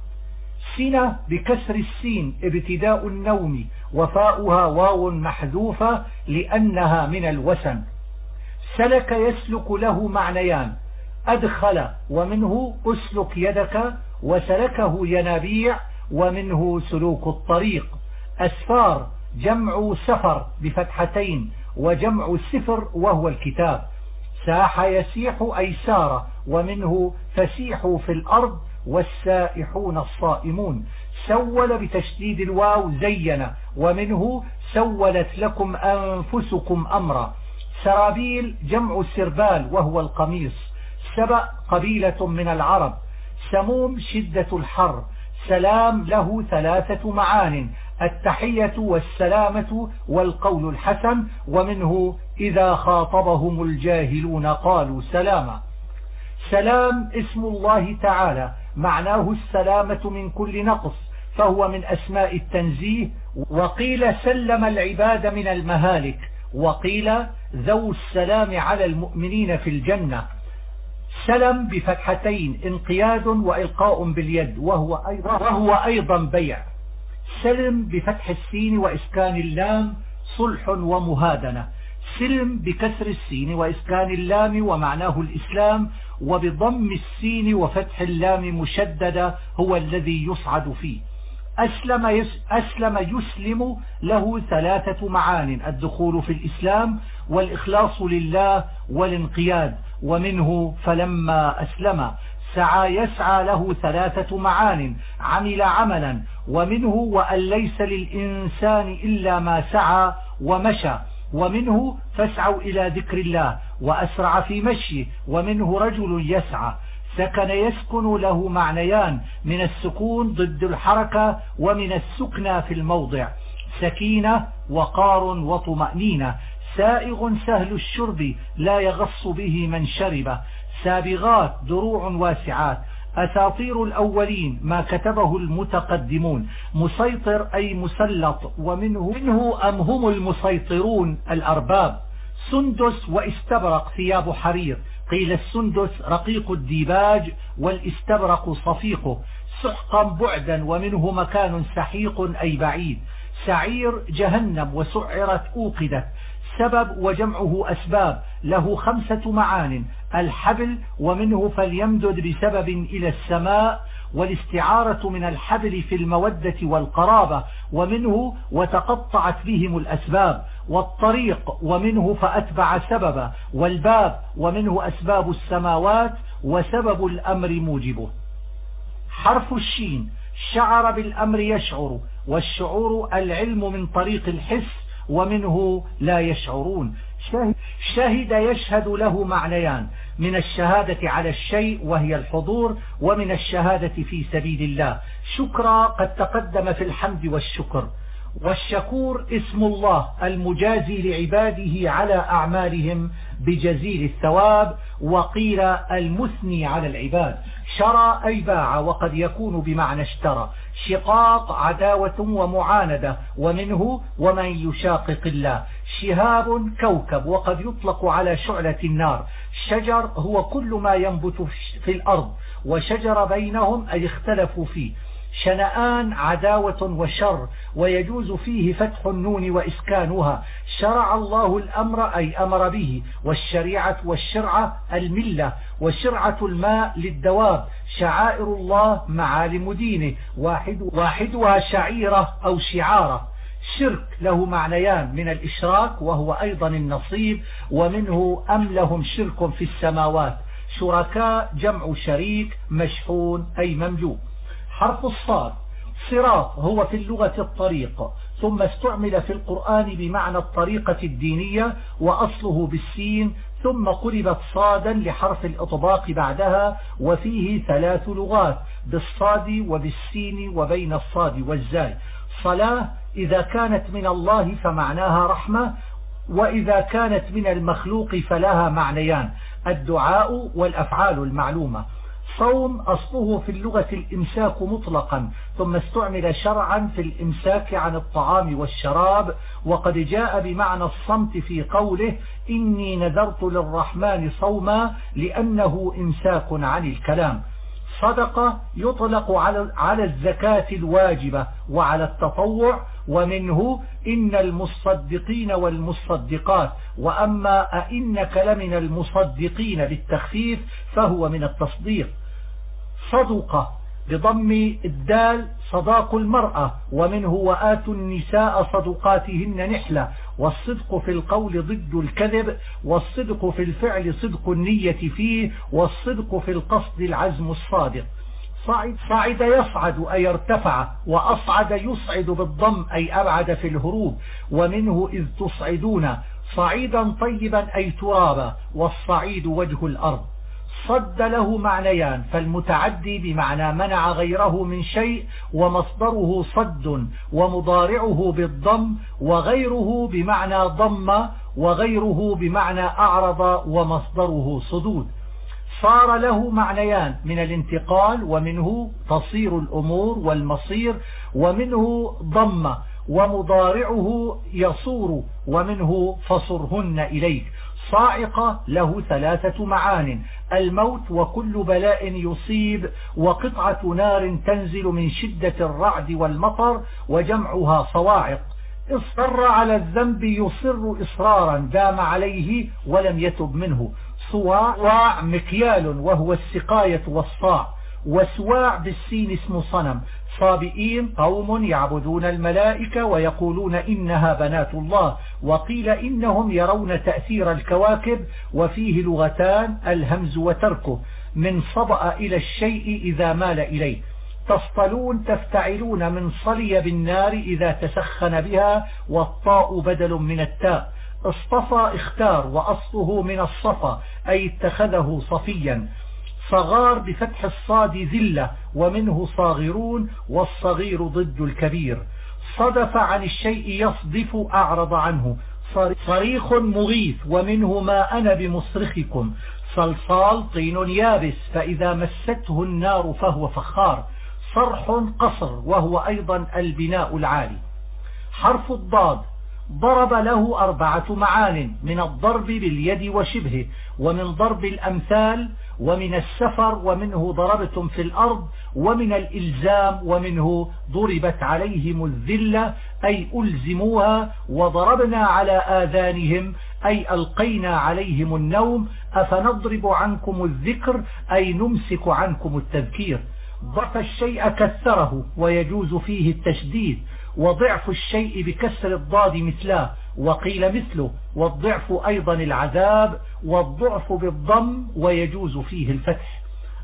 سنة بكسر السين ابتداء النوم، وفاؤها واو محذوفة لأنها من الوسن. سلك يسلك له معنيان: أدخل ومنه أسلك يدك، وسلكه ينابيع ومنه سلوك الطريق. أسفار جمع سفر بفتحتين، وجمع سفر وهو الكتاب. ساح يسيح أي سار، ومنه فسيحوا في الأرض والسائحون الصائمون. سول بتشديد الواو زين، ومنه سولت لكم أنفسكم أمرا. سرابيل جمع سربال وهو القميص. سبأ قبيلة من العرب. سموم شدة الحر. سلام له 3 معان: التحية والسلامة والقول الحسن، ومنه إذا خاطبهم الجاهلون قالوا سلاما. سلام اسم الله تعالى، معناه السلامة من كل نقص، فهو من أسماء التنزيه. وقيل سلم العباد من المهالك، وقيل ذو السلام على المؤمنين في الجنة. سلم بفتحتين انقياد وإلقاء باليد، وهو أيضا بيع. سلم بفتح السين وإسكان اللام صلح ومهادنة. سلم بكسر السين وإسكان اللام ومعناه الإسلام، وبضم السين وفتح اللام مشددة هو الذي يصعد فيه. أسلم يسلم له 3 معان: الدخول في الإسلام، والإخلاص لله، والانقياد، ومنه فلما أسلم. سعى يسعى له 3 معان: عمل عملا، ومنه وأن ليس للإنسان إلا ما سعى، ومشى، ومنه فاسعوا إلى ذكر الله، وأسرع في مشيه، ومنه رجل يسعى. سكن يسكن له معنيان: من السكون ضد الحركة، ومن السكنى في الموضع. سكينة وقار وطمأنينة. سائغ سهل الشرب، لا يغص به من شرب. سابغات دروع واسعات. أساطير الأولين ما كتبه المتقدمون. مسيطر أي مسلط، ومنه أم هم المسيطرون الأرباب. سندس واستبرق ثياب حرير، قيل السندس رقيق الديباج، والاستبرق صفيقه. سحقا بعدا، ومنه مكان سحيق أي بعيد. سعير جهنم، وسعرت أوقدت. سبب وجمعه أسباب، له 5 معان: الحبل، ومنه فليمدد بسبب إلى السماء، والاستعارة من الحبل في المودة والقرابة، ومنه وتقطعت بهم الأسباب. والطريق، ومنه فأتبع سببا. والباب، ومنه أسباب السماوات، وسبب الأمر موجبه. حرف الشين شعر بالأمر يشعر، والشعور العلم من طريق الحس، ومنه لا يشعرون. شهد يشهد له معنيان: من الشهادة على الشيء وهي الحضور، ومن الشهادة في سبيل الله. شكرا قد تقدم في الحمد والشكر. والشكور اسم الله المجازي لعباده على أعمالهم بجزيل الثواب. وقيل المثني على العباد. شرى أي باع، وقد يكون بمعنى اشترى. شقاق عداوة ومعاندة، ومنه ومن يشاقق الله. شهاب كوكب، وقد يطلق على شعلة النار. شجر هو كل ما ينبت في الأرض، وشجر بينهم أي اختلفوا فيه. شنآن عداوة وشر، ويجوز فيه فتح النون وإسكانها. شرع الله الأمر أي أمر به. والشريعة والشرعة الملة. وشرعة الماء للدواب. شعائر الله معالم دينه، واحدها شعيرة أو شعارة. شرك له معنيان: من الإشراك وهو أيضا النصيب، ومنه أم لهم شرك في السماوات. شركاء جمع شريك. مشحون أي مملوك. حرف الصاد صراط، هو في اللغة الطريق، ثم استعمل في القرآن بمعنى الطريقة الدينية، وأصله بالسين، ثم قلبت صادا لحرف الإطباق بعدها. وفيه 3 لغات: بالصاد وبالسين وبين الصاد والزاي. صلاة إذا كانت من الله فمعناها رحمة، وإذا كانت من المخلوق فلها معنيان: الدعاء والأفعال المعلومة. الصوم أصله في اللغة الإمساك مطلقا، ثم استعمل شرعا في الإمساك عن الطعام والشراب، وقد جاء بمعنى الصمت في قوله إني نذرت للرحمن صوما لأنه إمساك عن الكلام. صدقة يطلق على الزكاة الواجبة وعلى التطوع، ومنه إن المصدقين والمصدقات، وأما أئنك لمن المصدقين بالتخفيف فهو من التصديق. صدقة بضم الدال صداق المرأة، ومنه وآتوا النساء صدقاتهن نحلة. والصدق في القول ضد الكذب، والصدق في الفعل صدق النية فيه، والصدق في القصد العزم الصادق. صعد يصعد أي ارتفع، وأصعد يصعد بالضم أي أبعد في الهروب، ومنه إذ تصعدون. صعيدا طيبا أي ترابا، والصعيد وجه الأرض. صد له معنيان، فالمتعدي بمعنى منع غيره من شيء ومصدره صد، ومضارعه بالضم، وغيره بمعنى ضم، وغيره بمعنى أعرض ومصدره صدود. صار له معنيان من الانتقال، ومنه تصير الأمور والمصير، ومنه ضم، ومضارعه يصور، ومنه فصرهن إليك. صاعقة له 3 معان: الموت وكل بلاء يصيب، وقطعة نار تنزل من شدة الرعد والمطر، وجمعها صواعق. اصر على الذنب يصر إصرارا دام عليه ولم يتب منه. صواع مكيال وهو السقاية والصاع، وسواع بالسين اسم صنم. صابئين قوم يعبدون الملائكة ويقولون إنها بنات الله، وقيل إنهم يرون تأثير الكواكب، وفيه لغتان: الهمز وتركه، من صبأ إلى الشيء إذا مال إليه. تصطلون تفتعلون من صلي بالنار إذا تسخن بها، والطاء بدل من التاء. اصطفى اختار، وأصله من الصفا أي اتخذه صفيا. صغار بفتح الصاد ذلة، ومنه صاغرون، والصغير ضد الكبير. صدف عن الشيء يصدف أعرض عنه. صريخ مغيث، ومنه ما أنا بمصرخكم. صلصال طين يابس، فإذا مسته النار فهو فخار. صرح قصر، وهو أيضا البناء العالي. حرف الضاد ضرب له 4 معان: من الضرب باليد وشبهه، ومن ضرب الأمثال، ومن السفر، ومنه ضربتم في الأرض، ومن الإلزام، ومنه ضربت عليهم الذلة أي ألزموها، وضربنا على آذانهم أي ألقينا عليهم النوم. أفنضرب عنكم الذكر أي نمسك عنكم التذكير. ضعف الشيء كثره، ويجوز فيه التشديد، وضعف الشيء بكسر الضاد مثله، وقيل مثله. والضعف أيضا العذاب، والضعف بالضم، ويجوز فيه الفتح.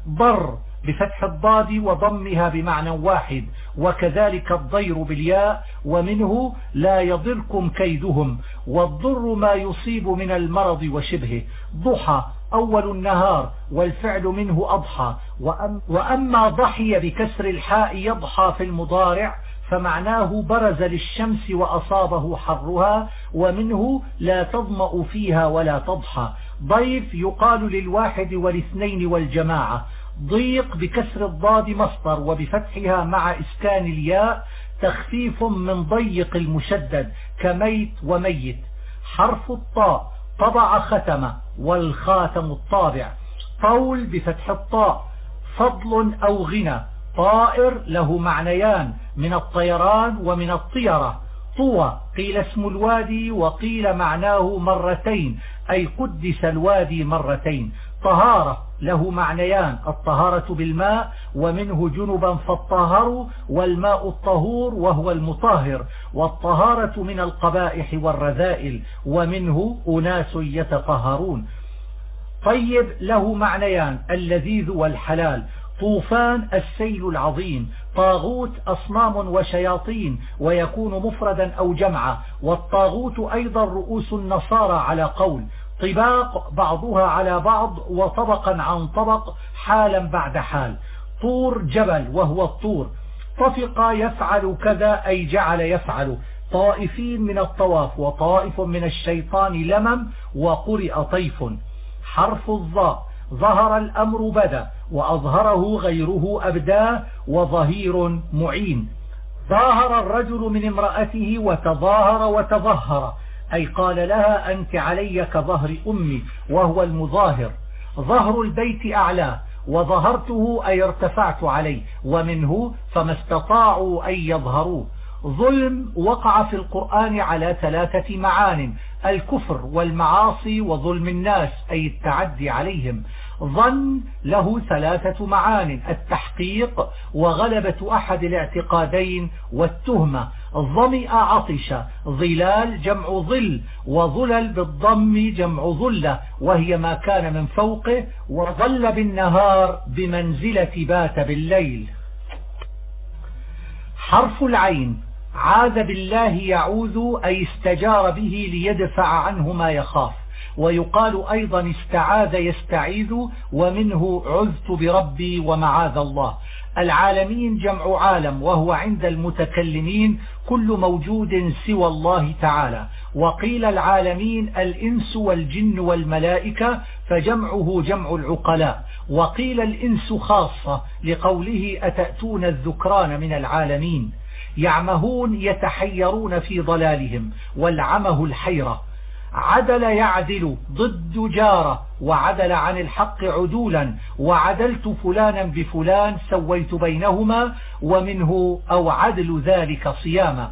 ضر بفتح الضاد وضمها بمعنى واحد، وكذلك الضير بالياء، ومنه لا يضركم كيدهم. والضر ما يصيب من المرض وشبهه. ضحى أول النهار، والفعل منه أضحى. وأما ضحي بكسر الحاء يضحى في المضارع، فمعناه برز للشمس وأصابه حرها، ومنه لا تظمأ فيها ولا تضحى. ضيف يقال للواحد والاثنين والجماعة. ضيق بكسر الضاد مصدر، وبفتحها مع إسكان الياء تخفيف من ضيق المشدد كميت وميت. حرف الطاء طبع ختم، والخاتم الطابع. طول بفتح الطاء، فضل أو غنى. طائر له معنيان: من الطيران ومن الطيرة. طوى قيل اسم الوادي، وقيل معناه مرتين أي قدس الوادي مرتين. طهارة له معنيان: الطهارة بالماء، ومنه جنبا فالطهر، والماء الطهور وهو المطهر. والطهارة من القبائح والرذائل، ومنه أناس يتطهرون. طيب له معنيان: اللذيذ والحلال. طوفان السيل العظيم. طاغوت أصنام وشياطين، ويكون مفردا أو جمعا. والطاغوت أيضا رؤوس النصارى على قول. طباق بعضها على بعض، وطبقا عن طبق، حالا بعد حال. طور جبل وهو الطور. طفق يفعل كذا أي جعل يفعل. طائفين من الطواف، وطائف من الشيطان لمم، وقرئ طيف. حرف الظاء ظهر الأمر بدا، وأظهره غيره أبداه، وظهير معين. ظاهر الرجل من امرأته وتظاهر وتظهر، أي قال لها أنت علي كظهر أمي، وهو المظاهر. ظهر البيت أعلاه، وظهرته أي ارتفعت عليه، ومنه فما استطاعوا أن يظهروه. ظلم وقع في القرآن على 3 معان: الكفر والمعاصي وظلم الناس أي التعدي عليهم. ظن له 3 معان: التحقيق وغلبة أحد الاعتقادين والتهمة. ظمئ عطش، ظلال جمع ظل، وظلل بالضم جمع ظلة، وهي ما كان من فوقه، وظل بالنهار بمنزلة بات بالليل. حرف العين: عاذ بالله يعوذ، أي استجار به ليدفع عنه ما يخاف. ويقال أيضا استعاذ يستعيذ، ومنه عذت بربي ومعاذ الله. العالمين جمع عالم، وهو عند المتكلمين كل موجود سوى الله تعالى. وقيل العالمين الإنس والجن والملائكة، فجمعه جمع العقلاء. وقيل الإنس خاصة لقوله أتأتون الذكران من العالمين. يعمهون يتحيرون في ضلالهم، والعمه الحيرة. عدل يعدل ضد جارة، وعدل عن الحق عدولا، وعدلت فلانا بفلان سويت بينهما، ومنه أو عدل ذلك صياما.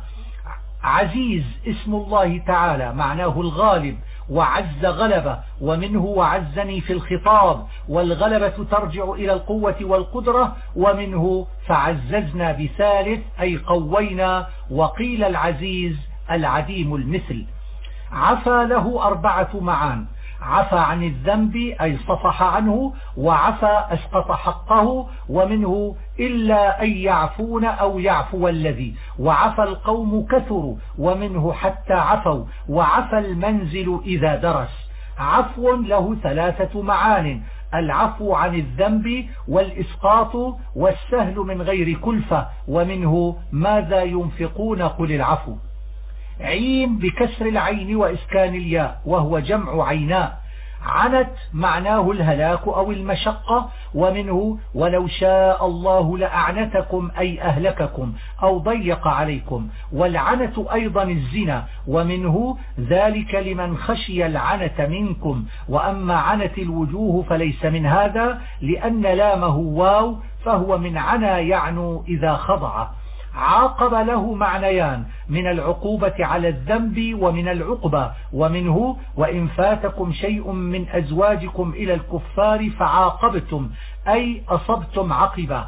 عزيز اسم الله تعالى معناه الغالب، وعز غلبة، ومنه وعزني في الخطاب، والغلبة ترجع إلى القوة والقدرة، ومنه فعززنا بثالث أي قوينا. وقيل العزيز العديم المثل. عفى له 4 معان: عفى عن الذنب أي صفح عنه، وعفى أسقط حقه، ومنه إلا أن يعفون أو يعفو الذي، وعفى القوم كثروا، ومنه حتى عفوا، وعفى المنزل إذا درس. عفو له 3 معان: العفو عن الذنب، والإسقاط، والسهل من غير كلفة، ومنه ماذا ينفقون قل العفو. عين بكسر العين وإسكان الياء، وهو جمع عيناء. عنت معناه الهلاك أو المشقة، ومنه ولو شاء الله لأعنتكم أي أهلككم أو ضيق عليكم. والعنة أيضا الزنا، ومنه ذلك لمن خشي العنة منكم. وأما عنت الوجوه فليس من هذا، لأن لامه واو، فهو من عنا يعنو إذا خضع. عاقب له معنيان: من العقوبة على الذنب، ومن العقبة. ومنه وإن فاتكم شيء من أزواجكم إلى الكفار فعاقبتم أي أصبتم عقبة.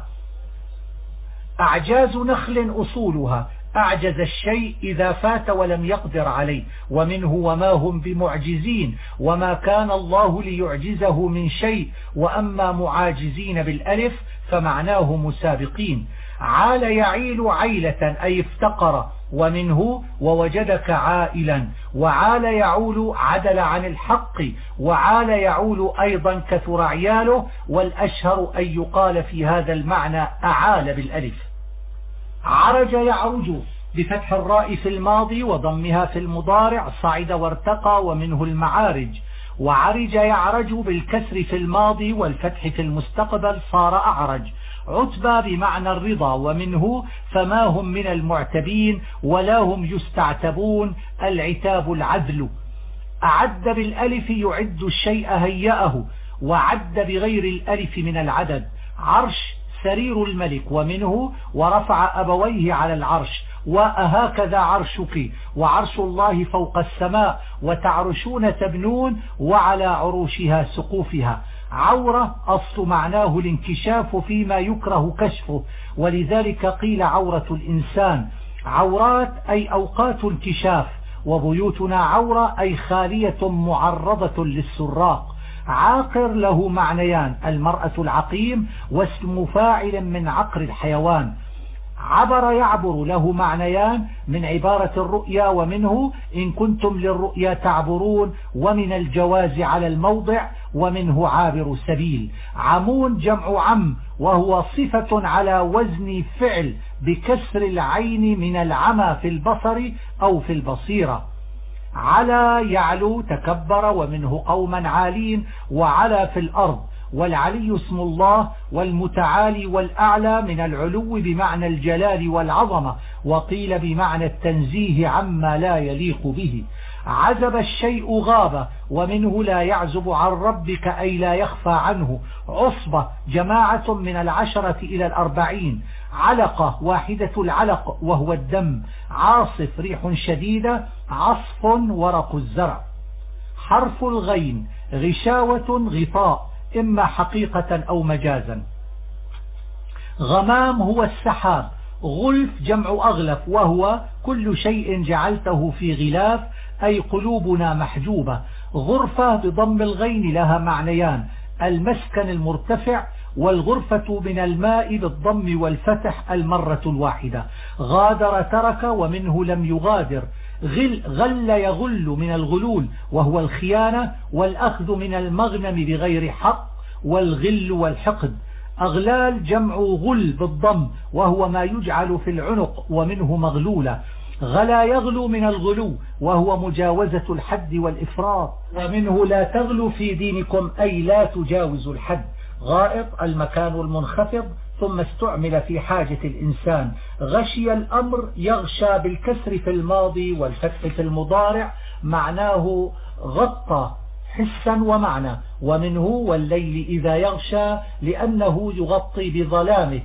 أعجاز نخل أصولها، أعجز الشيء إذا فات ولم يقدر عليه. ومنه وما هم بمعجزين، وما كان الله ليعجزه من شيء. وأما معاجزين بالألف فمعناه مسابقين. عال يعيل عيلة أي افتقر، ومنه ووجدك عائلا. وعال يعول عدل عن الحق، وعال يعول أيضا كثر عياله. والأشهر أن يقال في هذا المعنى أعال بالألف. عرج يعرج بفتح الراء في الماضي وضمها في المضارع، صعد وارتقى، ومنه المعارج. وعرج يعرج بالكسر في الماضي والفتح في المستقبل صار أعرج. عتبى بمعنى الرضا، ومنه فما هم من المعتبين ولا هم يستعتبون، العتاب العدل. أعد بالألف يعد الشيء هيأه، وعد بغير الألف من العدد. عرش سرير الملك، ومنه ورفع أبويه على العرش، وأهكذا عرشك، وعرش الله فوق السماء، وتعرشون تبنون، وعلى عروشها سقوفها. عورة أصل معناه الانكشاف فيما يكره كشفه، ولذلك قيل عورة الإنسان. عورات أي أوقات انكشاف. وبيوتنا عورة أي خالية معرضة للسراق. عاقر له معنيان: المرأة العقيم، واسم فاعل من عقر الحيوان. عبر يعبر له معنيان: من عبارة الرؤيا، ومنه إن كنتم للرؤيا تعبرون، ومن الجواز على الموضع، ومنه عابر سبيل. عمون جمع عم، وهو صفة على وزن فعل بكسر العين من العمى في البصر أو في البصيرة. على يعلو تكبر، ومنه قوما عالين، وعلى في الأرض. والعلي اسم الله، والمتعالي والأعلى من العلو بمعنى الجلال والعظمة، وقيل بمعنى التنزيه عما لا يليق به. عزب الشيء غاب، ومنه لا يعزب عن ربك أي لا يخفى عنه. عصبة جماعة من 10 إلى 40. علقة واحدة العلق وهو الدم. عاصف ريح شديدة. عصف ورق الزرع. حرف الغين غشاوة غطاء، إما حقيقة أو مجازا. غمام هو السحاب. غلف جمع أغلف، وهو كل شيء جعلته في غلاف، أي قلوبنا محجوبة. غرفة بضم الغين لها معنيان: المسكن المرتفع، والغرفة من الماء بالضم والفتح المرة الواحدة. غادر ترك، ومنه لم يغادر. غل يغل من الغلول، وهو الخيانة والأخذ من المغنم بغير حق، والغل والحقد. أغلال جمع غل بالضم، وهو ما يجعل في العنق، ومنه مغلولة. غلا يغلو من الغلو، وهو مجاوزة الحد والإفراط، ومنه لا تغلو في دينكم أي لا تجاوز الحد. غائط المكان المنخفض، ثم استعمل في حاجة الإنسان. غشي الأمر يغشى بالكسر في الماضي والفتح في المضارع، معناه غطى حسا ومعنى. ومنه والليل إذا يغشى، لأنه يغطي بظلامه.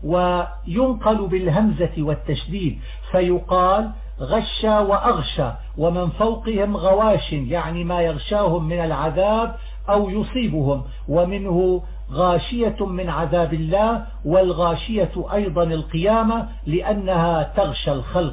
وينقل بالهمزة والتشديد، فيقال غشى وأغشى. ومن فوقهم غواش، يعني ما يغشاهم من العذاب أو يصيبهم. ومنه غاشية من عذاب الله، والغاشية أيضا القيامة لأنها تغشى الخلق.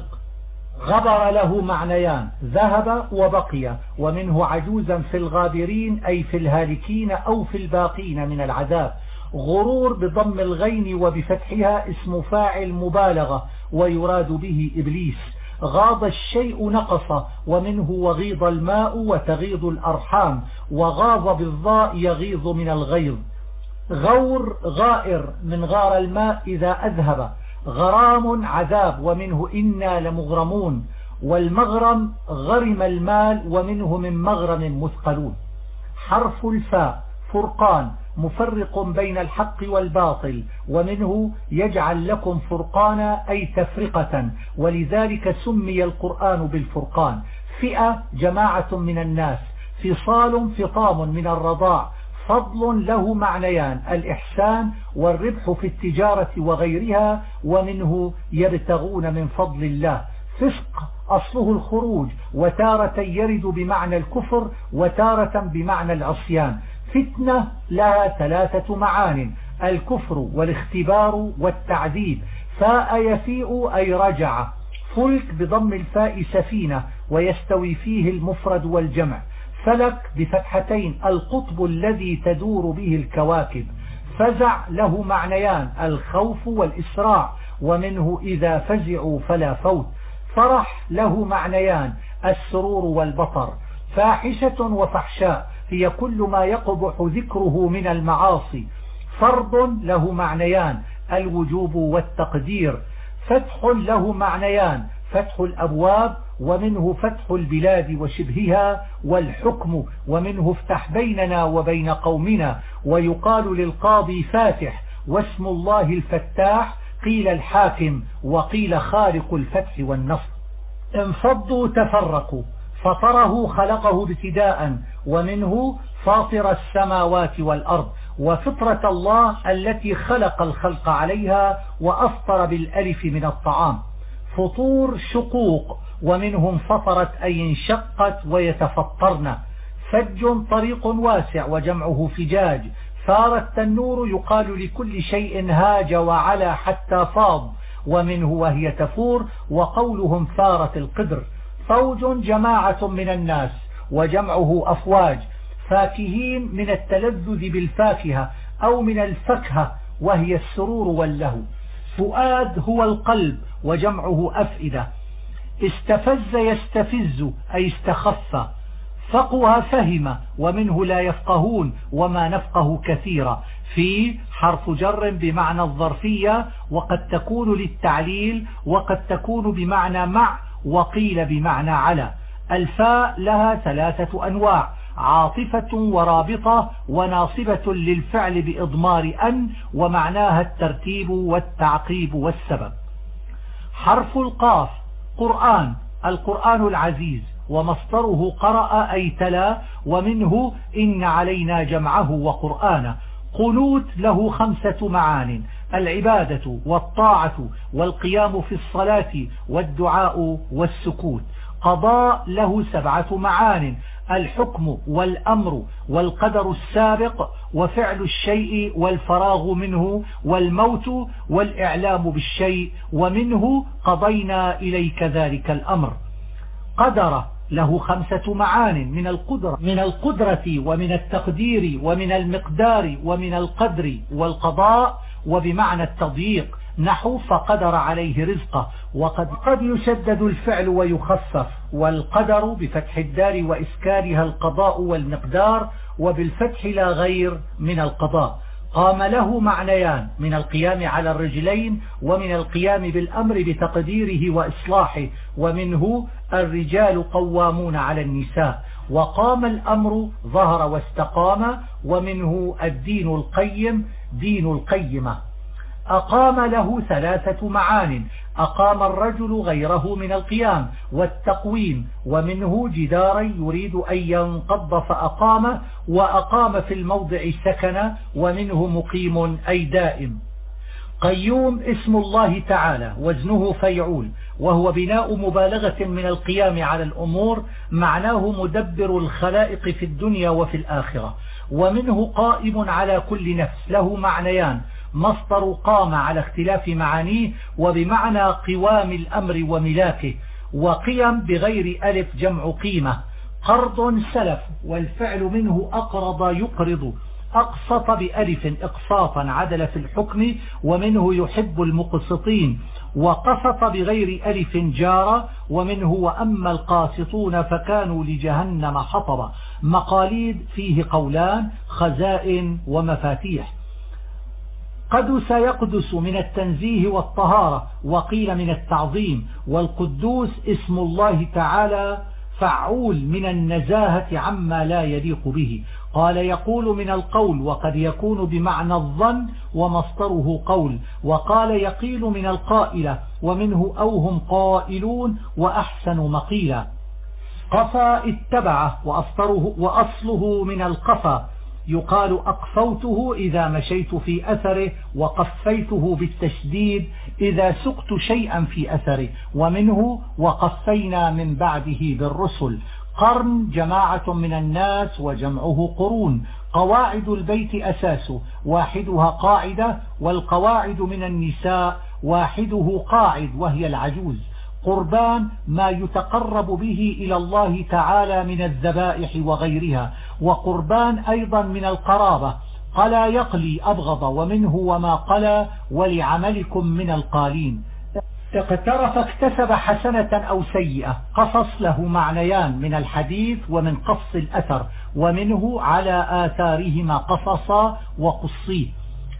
غبر له معنيان: ذهب وبقي. ومنه عجوزا في الغابرين، أي في الهالكين أو في الباقين من العذاب. غرور بضم الغين وبفتحها اسم فاعل مبالغة، ويراد به إبليس. غاض الشيء نقص، ومنه وغيض الماء وتغيض الأرحام. وغاض بالضاء يغيض من الغيظ. غور غائر من غار الماء إذا أذهب. غرام عذاب، ومنه إنا لمغرمون. والمغرم غرم المال، ومنه من مغرم مثقلون. حرف الفاء فرقان، مفرق بين الحق والباطل، ومنه يجعل لكم فرقانا أي تفرقة، ولذلك سمي القرآن بالفرقان. فئة جماعة من الناس. فصال فطام من الرضاع. فضل له معنيان: الإحسان والربح في التجارة وغيرها، ومنه يبتغون من فضل الله. فسق أصله الخروج، وتارة يرد بمعنى الكفر، وتارة بمعنى العصيان. فتنة لها 3 معان: الكفر والاختبار والتعذيب. فاء يفيء أي رجع. فلك بضم الفاء سفينة، ويستوي فيه المفرد والجمع. فلك بفتحتين، القطب الذي تدور به الكواكب. فزع له معنيان: الخوف والإسراع، ومنه إذا فزعوا فلا فوت. فرح له معنيان: السرور والبطر. فاحشة وفحشاء هي كل ما يقبح ذكره من المعاصي. فرض له معنيان: الوجوب والتقدير. فتح له معنيان: فتح الأبواب، ومنه فتح البلاد وشبهها. والحكم، ومنه افتح بيننا وبين قومنا. ويقال للقاضي فاتح، واسم الله الفتاح. قيل الحاكم، وقيل خالق الفتح والنصر. انفضوا تفرقوا. فطره خلقه ابتداء، ومنه فاطر السماوات والأرض. وفطرة الله التي خلق الخلق عليها، وأفطر بالألف من الطعام. فطور شقوق، ومنهم فطرت أي انشقت ويتفطرن. فج طريق واسع، وجمعه فجاج. ثار التنور يقال لكل شيء هاج وعلى حتى فاض، ومنه وهي تفور. وقولهم ثارت القدر. فوج جماعة من الناس، وجمعه أفواج. فاكهين من التلذذ بالفاكهة أو من الفكهة، وهي السرور واللهو. فؤاد هو القلب، وجمعه أفئدة. استفز يستفز أي استخف. فقه فهم، ومنه لا يفقهون وما نفقه كثيرا. في حرف جر بمعنى الظرفية، وقد تكون للتعليل، وقد تكون بمعنى مع، وقيل بمعنى على. الفاء لها 3 أنواع: عاطفة ورابطة وناصبة للفعل بإضمار أن، ومعناها الترتيب والتعقيب والسبب. حرف القاف قرآن، القرآن العزيز، ومصدره قرأ أي تلا، ومنه إن علينا جمعه وقرآنه. قنوت له 5 معان: العبادة والطاعة والقيام في الصلاة والدعاء والسكوت. قضاء له 7 معان: الحكم والأمر والقدر السابق وفعل الشيء والفراغ منه والموت والإعلام بالشيء، ومنه قضينا إليك ذلك الأمر. قدر له 5 معان: من القدرة ومن التقدير ومن المقدار ومن القدر والقضاء، وبمعنى التضييق، نحو فقدر عليه رزقه. وقد يشدد الفعل ويخفف، والقدر بفتح الدار وإسكانها القضاء والمقدار، وبالفتح لا غير من القضاء. قام له معنيان: من القيام على الرجلين ومن القيام بالأمر بتقديره وإصلاحه، ومنه الرجال قوامون على النساء. وقام الأمر ظهر واستقام، ومنه الدين القيم دين القيمة. أقام له 3 معان: أقام الرجل غيره من القيام والتقويم، ومنه جدارا يريد أن ينقض فأقام، وأقام في الموضع سكن، ومنه مقيم أي دائم. قيوم اسم الله تعالى، وزنه فيعول، وهو بناء مبالغة من القيام على الأمور، معناه مدبر الخلائق في الدنيا وفي الآخرة. ومنه قائم على كل نفس، له معنيان: مصدر قام على اختلاف معانيه، وبمعنى قوام الأمر وملاكه. وقيم بغير ألف جمع قيمة. قرض سلف، والفعل منه أقرض يقرض. أقسط بألف إقساطا عدل في الحكم، ومنه يحب المقسطين. وقسط بغير ألف جار، ومنه وأما القاسطون فكانوا لجهنم حطبا. مقاليد فيه قولان: خزائن ومفاتيح. قدس يقدس من التنزيه والطهارة، وقيل من التعظيم. والقدوس اسم الله تعالى فعول من النزاهة عما لا يليق به. قال يقول من القول، وقد يكون بمعنى الظن ومصدره قول. وقال يقيل من القائلة، ومنه أو هم قائلون وأحسن مقيلا. قفا اتبعه، وأصله من القفا، يقال أقفوته إذا مشيت في أثره، وقفيته بالتشديد إذا سقت شيئا في أثره، ومنه وقفينا من بعده بالرسل. قرن جماعة من الناس، وجمعه قرون. قواعد البيت أساسه، واحدها قاعدة، والقواعد من النساء واحده قاعد وهي العجوز. قربان ما يتقرب به إلى الله تعالى من الذبائح وغيرها. وقربان أيضا من القرابة. قلا يقلي أبغض، ومنه وما قلا ولعملكم من القالين. اقترف اكتسب حسنة أو سيئة. قصص له معنيان: من الحديث ومن قص الأثر، ومنه على آثارهما قصصا وقصي.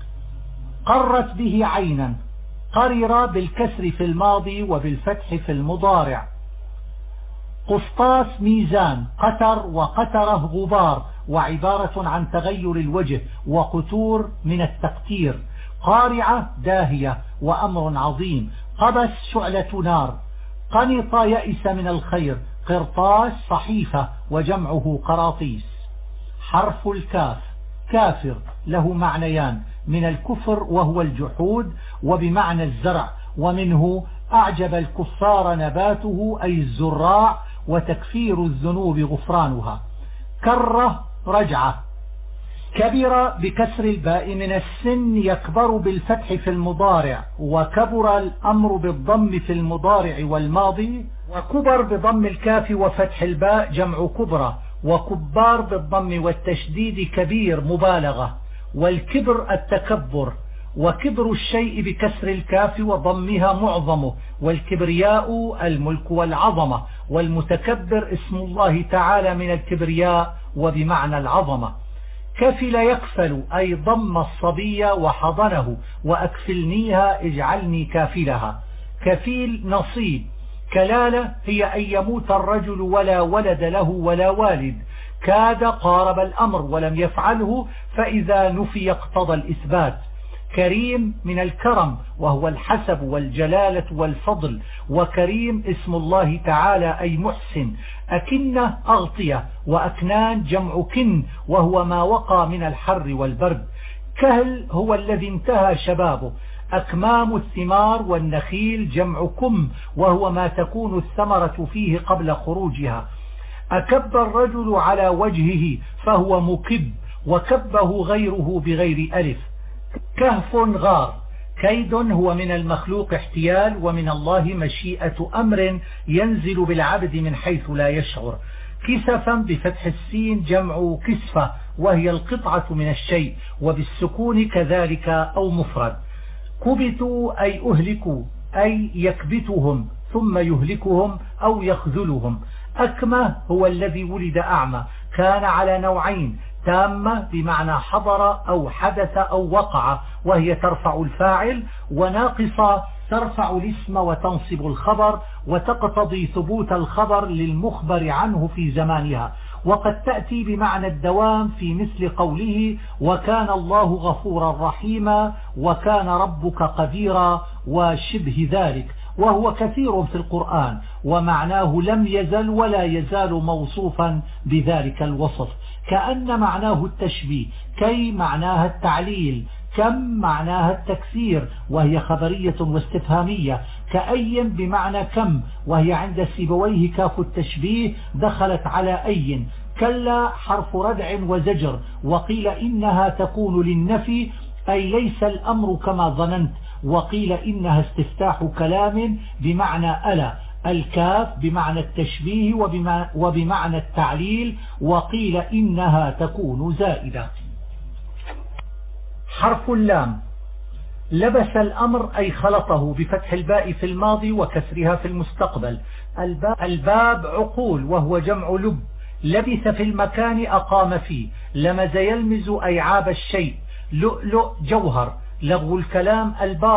قرت به عينا، قرر بالكسر في الماضي وبالفتح في المضارع. قسطاس ميزان، قتر وقتره غبار، وعبارة عن تغير الوجه. وقتور من التقتير. قارعة داهية وأمر عظيم. قبس شعلة نار. قنط يئس من الخير. قرطاس صحيفة، وجمعه قراطيس. حرف الكاف كافر، له معنيان: من الكفر وهو الجحود، وبمعنى الزرع، ومنه أعجب الكفار نباته أي الزراع، وتكفير الذنوب غفرانها. كره رجعة. كبر بكسر الباء من السن، يكبر بالفتح في المضارع. وكبر الأمر بالضم في المضارع والماضي. وكبر بضم الكاف وفتح الباء جمع كبرى. وكبار بالضم والتشديد كبير مبالغة. والكبر التكبر. وكبر الشيء بكسر الكاف وضمها معظمه. والكبرياء الملك والعظمة. والمتكبر اسم الله تعالى من الكبرياء وبمعنى العظمة. كفل يكفل أي ضم الصبي وحضنه. وأكفلنيها اجعلني كافلها. كفيل نصيب. كلالة هي أن يموت الرجل ولا ولد له ولا والد. كاد قارب الأمر ولم يفعله، فإذا نفي اقتضى الإثبات. كريم من الكرم وهو الحسب والجلالة والفضل، وكريم اسم الله تعالى أي محسن. أكنة أغطية، وأكنان جمع كن وهو ما وقى من الحر والبرد. كهل هو الذي انتهى شبابه. أكمام الثمار والنخيل جمع كم وهو ما تكون الثمرة فيه قبل خروجها. أكب الرجل على وجهه فهو مكب، وكبه غيره بغير ألف. كهف غار. كيد هو من المخلوق احتيال، ومن الله مشيئة أمر ينزل بالعبد من حيث لا يشعر. كسفا بفتح السين جمع كسفة وهي القطعة من الشيء، وبالسكون كذلك أو مفرد. كبتوا أي أهلكوا، أي يكبتهم ثم يهلكهم أو يخذلهم. أكمة هو الذي ولد أعمى، كان على نوعين: تامة بمعنى حضر أو حدث أو وقع وهي ترفع الفاعل، وناقصة ترفع الاسم وتنصب الخبر وتقتضي ثبوت الخبر للمخبر عنه في زمانها. وقد تأتي بمعنى الدوام في مثل قوله وكان الله غفورا رحيما وكان ربك قديرا وشبه ذلك، وهو كثير في القرآن، ومعناه لم يزل ولا يزال موصوفا بذلك الوصف. كأن معناه التشبيه، كي معناها التعليل، كم معناها التكثير وهي خبرية واستفهامية، كأي بمعنى كم وهي عند سيبويه كاف التشبيه دخلت على أي. كلا حرف ردع وزجر، وقيل إنها تكون للنفي أي ليس الأمر كما ظننت، وقيل إنها استفتاح كلام بمعنى ألا. الكاف بمعنى التشبيه وبمعنى التعليل، وقيل إنها تكون زائدة. حرف اللام. لبس الأمر أي خلطه بفتح الباء في الماضي وكسرها في المستقبل. الباب عقول وهو جمع لب. لبث في المكان أقام فيه. لمز يلمز أي عاب الشيء. لؤلؤ جوهر. لغو الكلام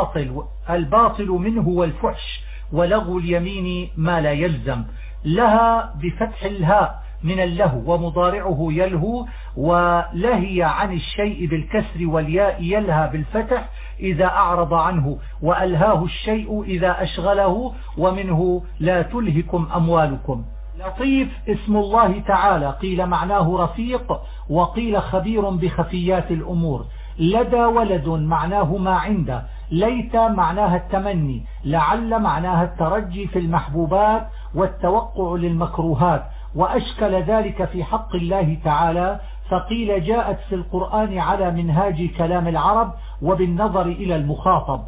الباطل منه والفحش، ولغو اليمين ما لا يلزم. لها بفتح الهاء من اللهو، ومضارعه يلهو، ولهي عن الشيء بالكسر، والياء يلهى بالفتح إذا أعرض عنه، وألهاه الشيء إذا أشغله، ومنه لا تلهكم أموالكم. لطيف اسم الله تعالى، قيل معناه رفيق وقيل خبير بخفيات الأمور. لدى ولد معناه ما عنده. ليت معناها التمني. لعل معناها الترجي في المحبوبات والتوقع للمكروهات، وأشكل ذلك في حق الله تعالى، فقيل جاءت في القرآن على منهاج كلام العرب وبالنظر إلى المخاطب،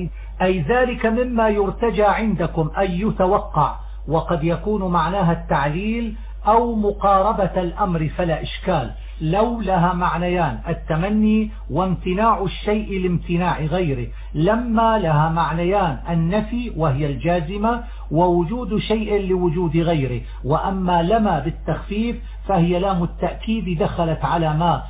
أي ذلك مما يرتجى عندكم أي يتوقع، وقد يكون معناها التعليل أو مقاربة الأمر فلا إشكال. لو لها معنيان: التمني وامتناع الشيء لامتناع غيره. لما لها معنيان: النفي وهي الجازمة، ووجود شيء لوجود غيره. وأما لما بالتخفيف فهي لام التأكيد دخلت على ما.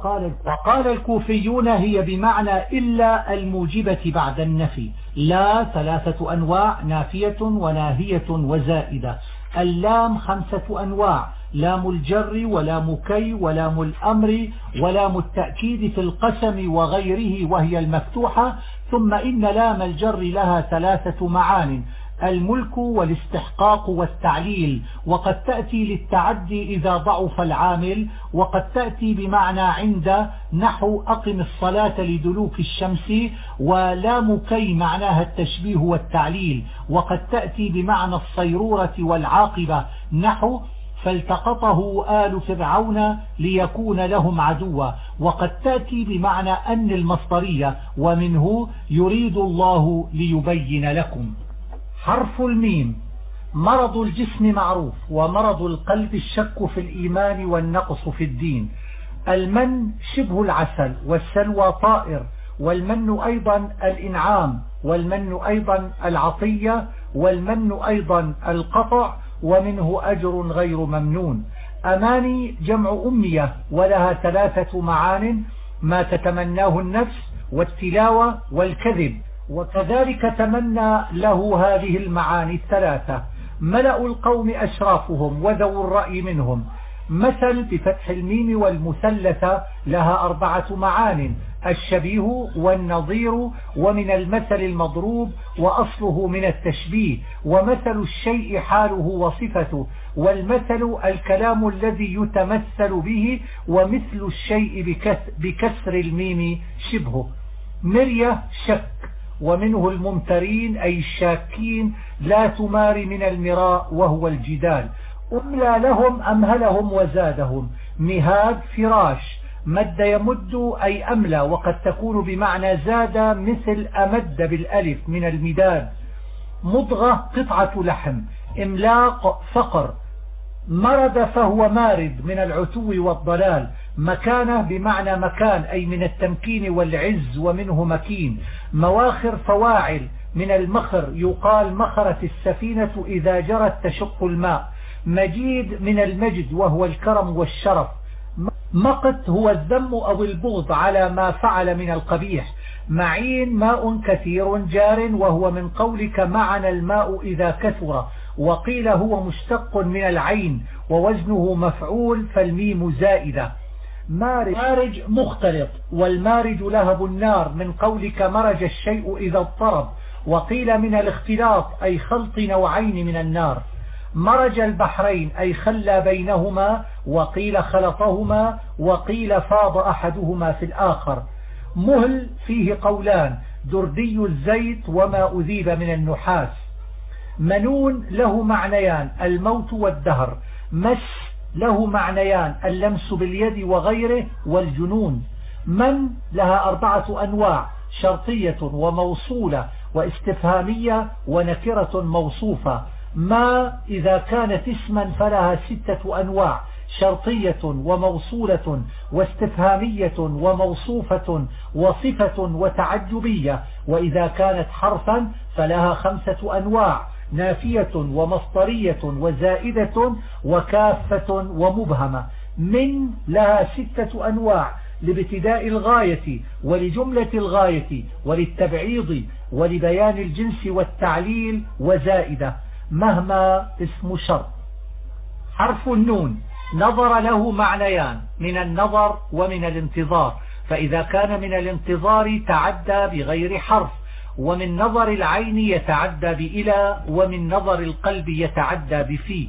وقال الكوفيون هي بمعنى إلا الموجبة بعد النفي. لا 3 أنواع: نافية وناهية وزائدة. اللام 5 أنواع: لام الجر ولام كي ولام الأمر ولام التأكيد في القسم وغيره وهي المفتوحة. ثم إن لام الجر لها 3 معان: الملك والاستحقاق والتعليل، وقد تأتي للتعدي إذا ضعف العامل، وقد تأتي بمعنى عند نحو أقم الصلاة لدلوك الشمس. ولام كي معناها التشبيه والتعليل، وقد تأتي بمعنى الصيرورة والعاقبة نحو فالتقطه آل فرعون ليكون لهم عدوا. وقد تأتي بمعنى أن المصدرية، ومنه يريد الله ليبين لكم. حرف الميم. مرض الجسم معروف، ومرض القلب الشك في الإيمان والنقص في الدين. المن شبه العسل، والسلوى طائر، والمن أيضا الإنعام، والمن أيضا العطية، والمن أيضا القطع، ومنه أجر غير ممنون. أماني جمع أمية، ولها 3 معان: ما تتمناه النفس، والتلاوة، والكذب. وكذلك تمنى له هذه المعاني 3: ملأ القوم أشرافهم وذو الرأي منهم. مثل بفتح الميم والمثلثة لها 4 معان: الشبيه والنظير، ومن المثل المضروب، وأصله من التشبيه، ومثل الشيء حاله وصفته، والمثل الكلام الذي يتمثل به، ومثل الشيء بكسر الميم شبهه. مرية شك، ومنه الممترين أي الشاكين، لا تمار من المراء وهو الجدال. أملى لهم أمهلهم وزادهم. مهاد فراش، مد يمد أي أملى، وقد تكون بمعنى زاد مثل أمد بالألف من المداد. مضغة قطعة لحم. إملاق فقر. مرد فهو مارد من العتو والضلال. مكانه بمعنى مكان أي من التمكين والعز، ومنه مكين. مواخر فواعل من المخر، يقال مخرت السفينة إذا جرت تشق الماء. مجيد من المجد وهو الكرم والشرف. مقت هو الذم أو البغض على ما فعل من القبيح. معين ماء كثير جار، وهو من قولك معنا الماء إذا كثر، وقيل هو مشتق من العين ووزنه مفعول فالميم زائدة. مارج مختلط، والمارج لهب النار من قولك مرج الشيء إذا اضطرب، وقيل من الاختلاط أي خلط نوعين من النار. مرج البحرين أي خلى بينهما، وقيل خلطهما، وقيل فاض أحدهما في الآخر. مهل فيه قولان: دردي الزيت وما أذيب من النحاس. منون له معنيان: الموت والدهر. مس له معنيان: اللمس باليد وغيره، والجنون. من لها 4 أنواع: شرطية وموصولة واستفهامية ونكرة موصوفة. ما إذا كانت اسما فلها 6 أنواع: شرطية وموصولة واستفهامية وموصوفة وصفة وتعجبية. وإذا كانت حرفا فلها 5 أنواع: نافية ومصدرية وزائدة وكافة ومبهمة. من لها 6 أنواع: لابتداء الغاية، ولجملة الغاية، وللتبعيض، ولبيان الجنس والتعليل، وزائدة. مهما اسم شرط. حرف النون نظر له معنيان: من النظر ومن الانتظار، فإذا كان من الانتظار تعدى بغير حرف، ومن نظر العين يتعدى بإلى، ومن نظر القلب يتعدى بفي.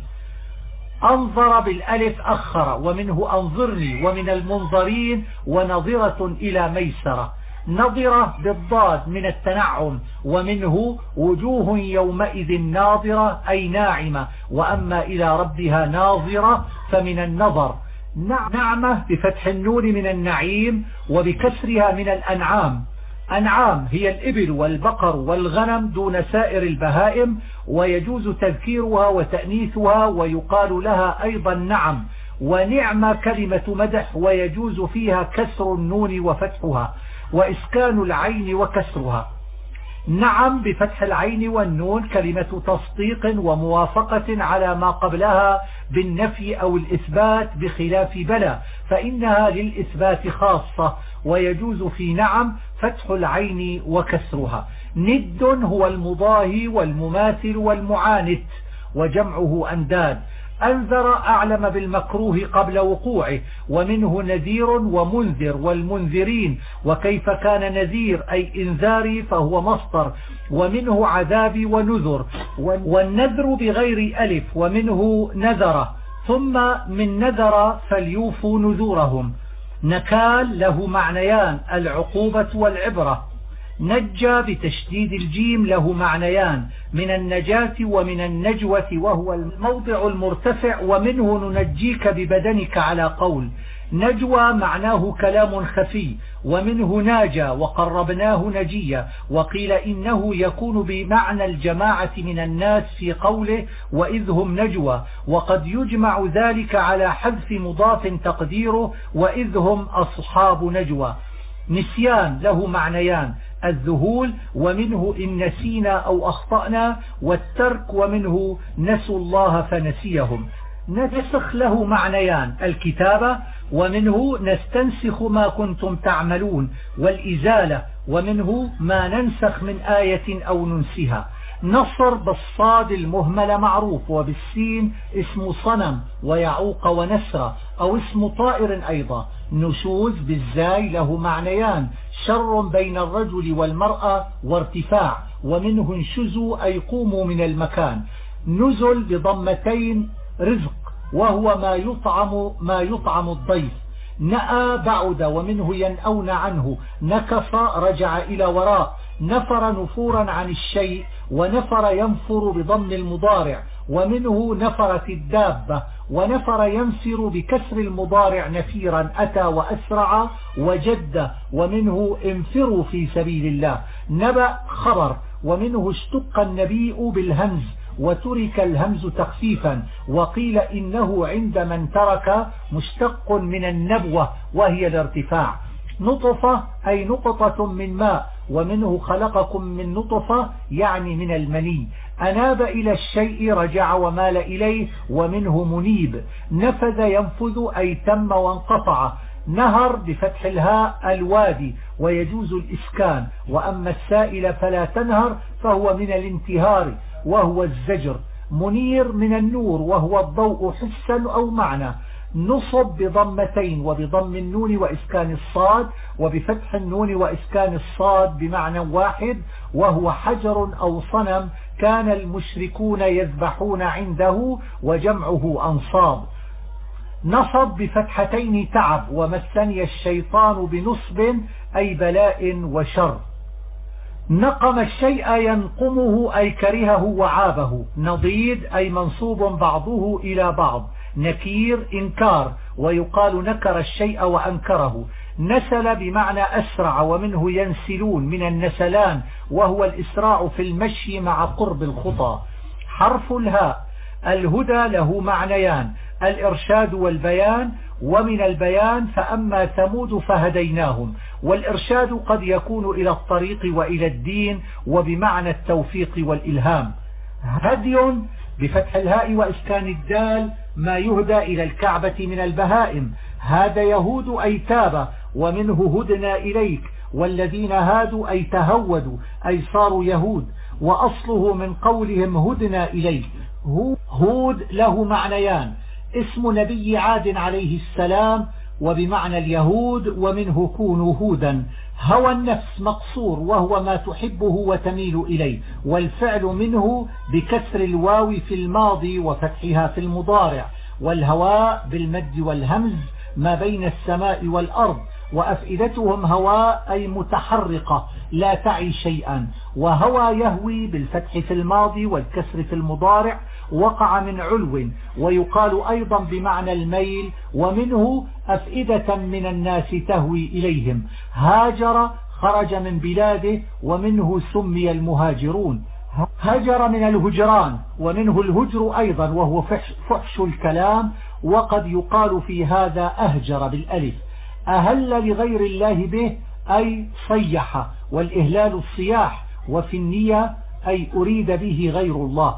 أنظر بالألف أخر، ومنه أنظرني، ومن المنظرين، ونظرة إلى ميسرة. نظرة بالضاد من التنعم، ومنه وجوه يومئذ ناظرة أي ناعمة، وأما إلى ربها ناظرة فمن النظر. نعمة بفتح النون من النعيم، وبكسرها من الأنعام. أنعام هي الإبل والبقر والغنم دون سائر البهائم، ويجوز تذكيرها وتأنيثها، ويقال لها أيضا نعم. ونعمة كلمة مدح، ويجوز فيها كسر النون وفتحها، وإسكان العين وكسرها. نعم بفتح العين والنون كلمة تصديق وموافقة على ما قبلها بالنفي أو الإثبات، بخلاف بلى فإنها للإثبات خاصة. ويجوز في نعم فتح العين وكسرها. ند هو المضاهي والمماثل والمعاند، وجمعه أنداد. أنذر أعلم بالمكروه قبل وقوعه، ومنه نذير ومنذر والمنذرين. وكيف كان نذير أي إنذاري فهو مصدر، ومنه عذابي ونذر. والنذر بغير ألف، ومنه نذر. ثم من نذر فليوفوا نذورهم. نكال له معنيان: العقوبة والعبرة. نجى بتشديد الجيم له معنيان: من النجاة ومن النجوة، وهو الموضع المرتفع، ومنه ننجيك ببدنك على قول. نجوى معناه كلام خفي، ومنه ناجى وقربناه نجيا. وقيل إنه يكون بمعنى الجماعة من الناس في قوله وإذ هم نجوى، وقد يجمع ذلك على حذف مضاف تقديره وإذ هم أصحاب نجوى. نسيان له معنيان: الذهول، ومنه إن نسينا أو أخطأنا، والترك، ومنه نسوا الله فنسيهم. نسخ له معنيان: الكتابة، ومنه نستنسخ ما كنتم تعملون، والإزالة، ومنه ما ننسخ من آية أو ننسها. نصر بالصاد المهملة معروف، وبالسين اسم صنم ويعوق ونسرة أو اسم طائر أيضا. نشوز بالزاي له معنيان: شر بين الرجل والمرأة وارتفاع، ومنه انشزوا أي قوموا من المكان. نزل بضمتين رزق، وهو ما يطعم الضيف. نأى بعد، ومنه ينأون عنه. نكص رجع إلى وراء. نفر نفورا عن الشيء، ونفر ينفر بضم المضارع، ومنه نفرت الدابة. ونفر ينفر بكسر المضارع نفيرا أتى وأسرع وجد، ومنه انفروا في سبيل الله. نبأ خبر، ومنه اشتق النبيء بالهمز وترك الهمز تخفيفا، وقيل إنه عند من ترك مشتق من النبوة وهي الارتفاع. نطفة أي نقطة من ماء، ومنه خلقكم من نطفة يعني من المني. أناب إلى الشيء رجع ومال إليه، ومنه منيب. نفذ ينفذ أي تم وانقطع. نهر بفتح الهاء الوادي، ويجوز الإسكان. وأما السائل فلا تنهر، فهو من الانتهار وهو الزجر. منير من النور، وهو الضوء حسا أو معنى. نصب بضمتين وبضم النون وإسكان الصاد، وبفتح النون وإسكان الصاد بمعنى واحد، وهو حجر أو صنم كان المشركون يذبحون عنده، وجمعه أنصاب. نصب بفتحتين تعب، ومسني الشيطان بنصب أي بلاء وشر. نقم الشيء ينقمه أي كرهه وعابه. نضيد أي منصوب بعضه إلى بعض. نكير إنكار، ويقال نكر الشيء وأنكره. نسل بمعنى أسرع، ومنه ينسلون من النسلان، وهو الإسراع في المشي مع قرب الخطى. حرف الهاء. الهدى له معنيان: الإرشاد والبيان. ومن البيان فأما ثمود فهديناهم، والإرشاد قد يكون إلى الطريق وإلى الدين، وبمعنى التوفيق والإلهام. هدي بفتح الهاء وإسكان الدال ما يهدى إلى الكعبة من البهائم. هذا يهود أي تاب، ومنه هدنا إليك. والذين هادوا أي تهودوا أي صاروا يهود، وأصله من قولهم هدنا إليك. هود له معنيان: اسم نبي عاد عليه السلام وبمعنى اليهود، ومنه كونوا هودا. هوى النفس مقصور، وهو ما تحبه وتميل إليه، والفعل منه بكسر الواو في الماضي وفتحها في المضارع. والهواء بالمد والهمز ما بين السماء والأرض. وأفئدتهم هواء أي متحرقة لا تعي شيئا. وهوى يهوي بالفتح في الماضي والكسر في المضارع، وقع من علو. ويقال أيضا بمعنى الميل، ومنه أفئدة من الناس تهوي إليهم. هاجر خرج من بلاده، ومنه سمي المهاجرون. هجر من الهجران، ومنه الهجر أيضا، وهو فحش الكلام. وقد يقال في هذا أهجر بالألف. أهل لغير الله به أي صيح، والإهلال الصياح. وفي النية أي أريد به غير الله.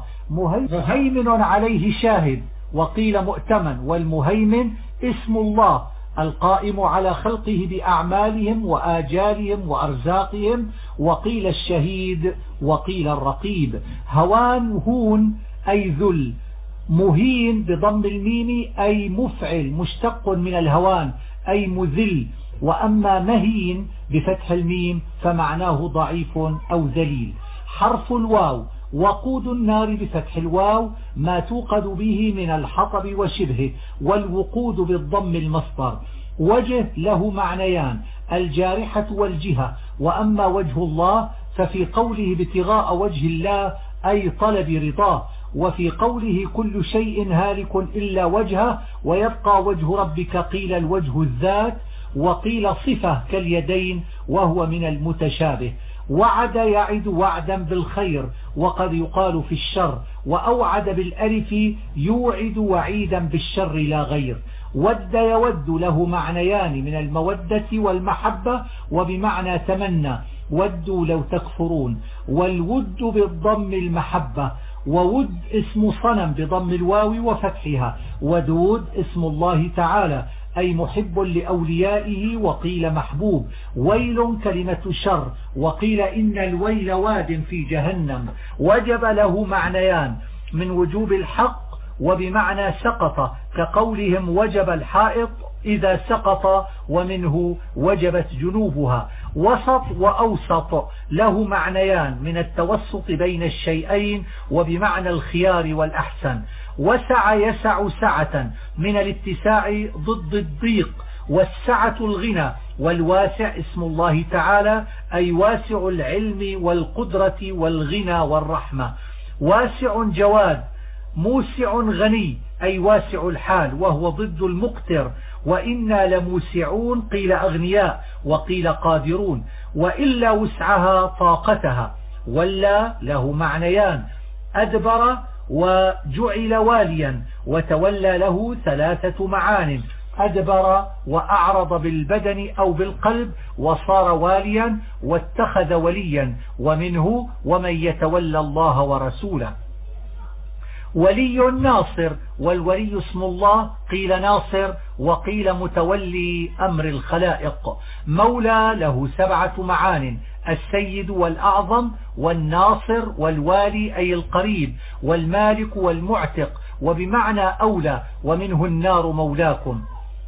مهيمن عليه شاهد، وقيل مؤتمن. والمهيمن اسم الله القائم على خلقه بأعمالهم وآجالهم وأرزاقهم. وقيل الشهيد، وقيل الرقيب. هوان هون أي ذل. مهين بضم الميم أي مفعل مشتق من الهوان أي مذل. وأما مهين بفتح الميم فمعناه ضعيف أو ذليل. حرف الواو. وقود النار بفتح الواو ما توقد به من الحطب وشبهه، والوقود بالضم المصدر. وجه له معنيان: الجارحة والجهة. وأما وجه الله ففي قوله ابتغاء وجه الله أي طلب رضاه، وفي قوله كل شيء هالك إلا وجهه ويبقى وجه ربك قيل الوجه الذات، وقيل صفة كاليدين، وهو من المتشابه. وعد يعد وعدا بالخير، وقد يقال في الشر. وأوعد بالألف يوعد وعيدا بالشر لا غير. ود يود له معنيان من المودة والمحبة، وبمعنى تمنى. ودوا لو تكفرون. والود بالضم المحبة. وود اسم صنم بضم الواو وفتحها. ودود اسم الله تعالى أي محب لأوليائه، وقيل محبوب. ويل كلمة شر، وقيل إن الويل واد في جهنم. وجب له معنيان: من وجوب الحق وبمعنى سقط، كقولهم وجب الحائط إذا سقط، ومنه وجبت جنوبها. وسط وأوسط له معنيان: من التوسط بين الشيئين وبمعنى الخيار والأحسن. وسع يسع سعة، من الاتساع ضد الضيق، والسعة الغنى. والواسع اسم الله تعالى، أي واسع العلم والقدرة والغنى والرحمة. واسع جواد، موسع غني، أي واسع الحال، وهو ضد المقتر. وإنا لموسعون، قيل أغنياء وقيل قادرون، وإلا وسعها طاقتها. ولا له معنيان: أدبر وجعل واليا، وتولى له 3 معان: أدبر وأعرض بالبدن أو بالقلب، وصار واليا واتخذ وليا. ومنه ومن يتولى الله ورسوله. ولي ناصر، والولي اسم الله، قيل ناصر وقيل متولي أمر الخلائق. مولى له 7 معان: السيد والأعظم، والناصر، والوالي أي القريب، والمالك والمعتق، وبمعنى أولى، ومنه النار مولاكم.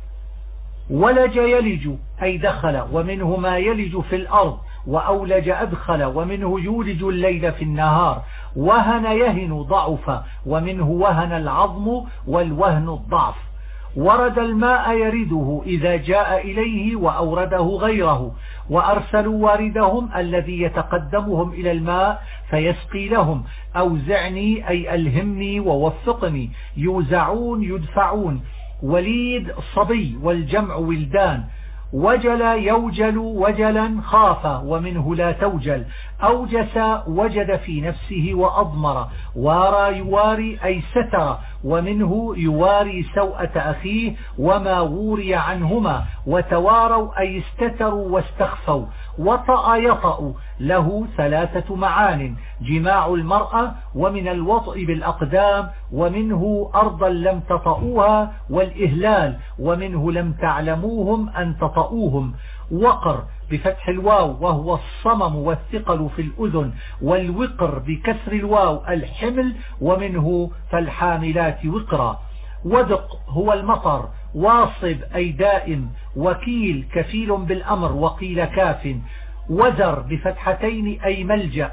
ولج يلج، أي دخل، ومنه ما يلج في الأرض. وأولج أدخل، ومنه يولج الليل في النهار. وهن يهن ضعف، ومنه وهن العظم، والوهن الضعف. ورد الماء يرده إذا جاء إليه وأورده غيره. وأرسلوا واردهم الذي يتقدمهم إلى الماء فيسقي لهم. أوزعني أي ألهمني ووفقني. يوزعون يدفعون. وليد صبي، والجمع ولدان. وجل يوجل وجلا خاف، ومنه لا توجل. أوجس وجد في نفسه وأضمر. وارى يواري أي ستر، ومنه يواري سوءة أخيه وما وري عنهما. وتواروا أي استتروا واستخفوا. وطأ يطأ له 3 معان: جماع المرأة، ومن الوطء بالأقدام، ومنه أرضا لم تطؤوها، والإهلال، ومنه لم تعلموهم أن تطؤوهم. وقر بفتح الواو، وهو الصمم والثقل في الأذن. والوقر بكسر الواو الحمل، ومنه فالحاملات وقرا. ودق هو المطر. واصب أي دائم. وكيل كفيل بالأمر، وقيل كاف. وزر بفتحتين أي ملجأ.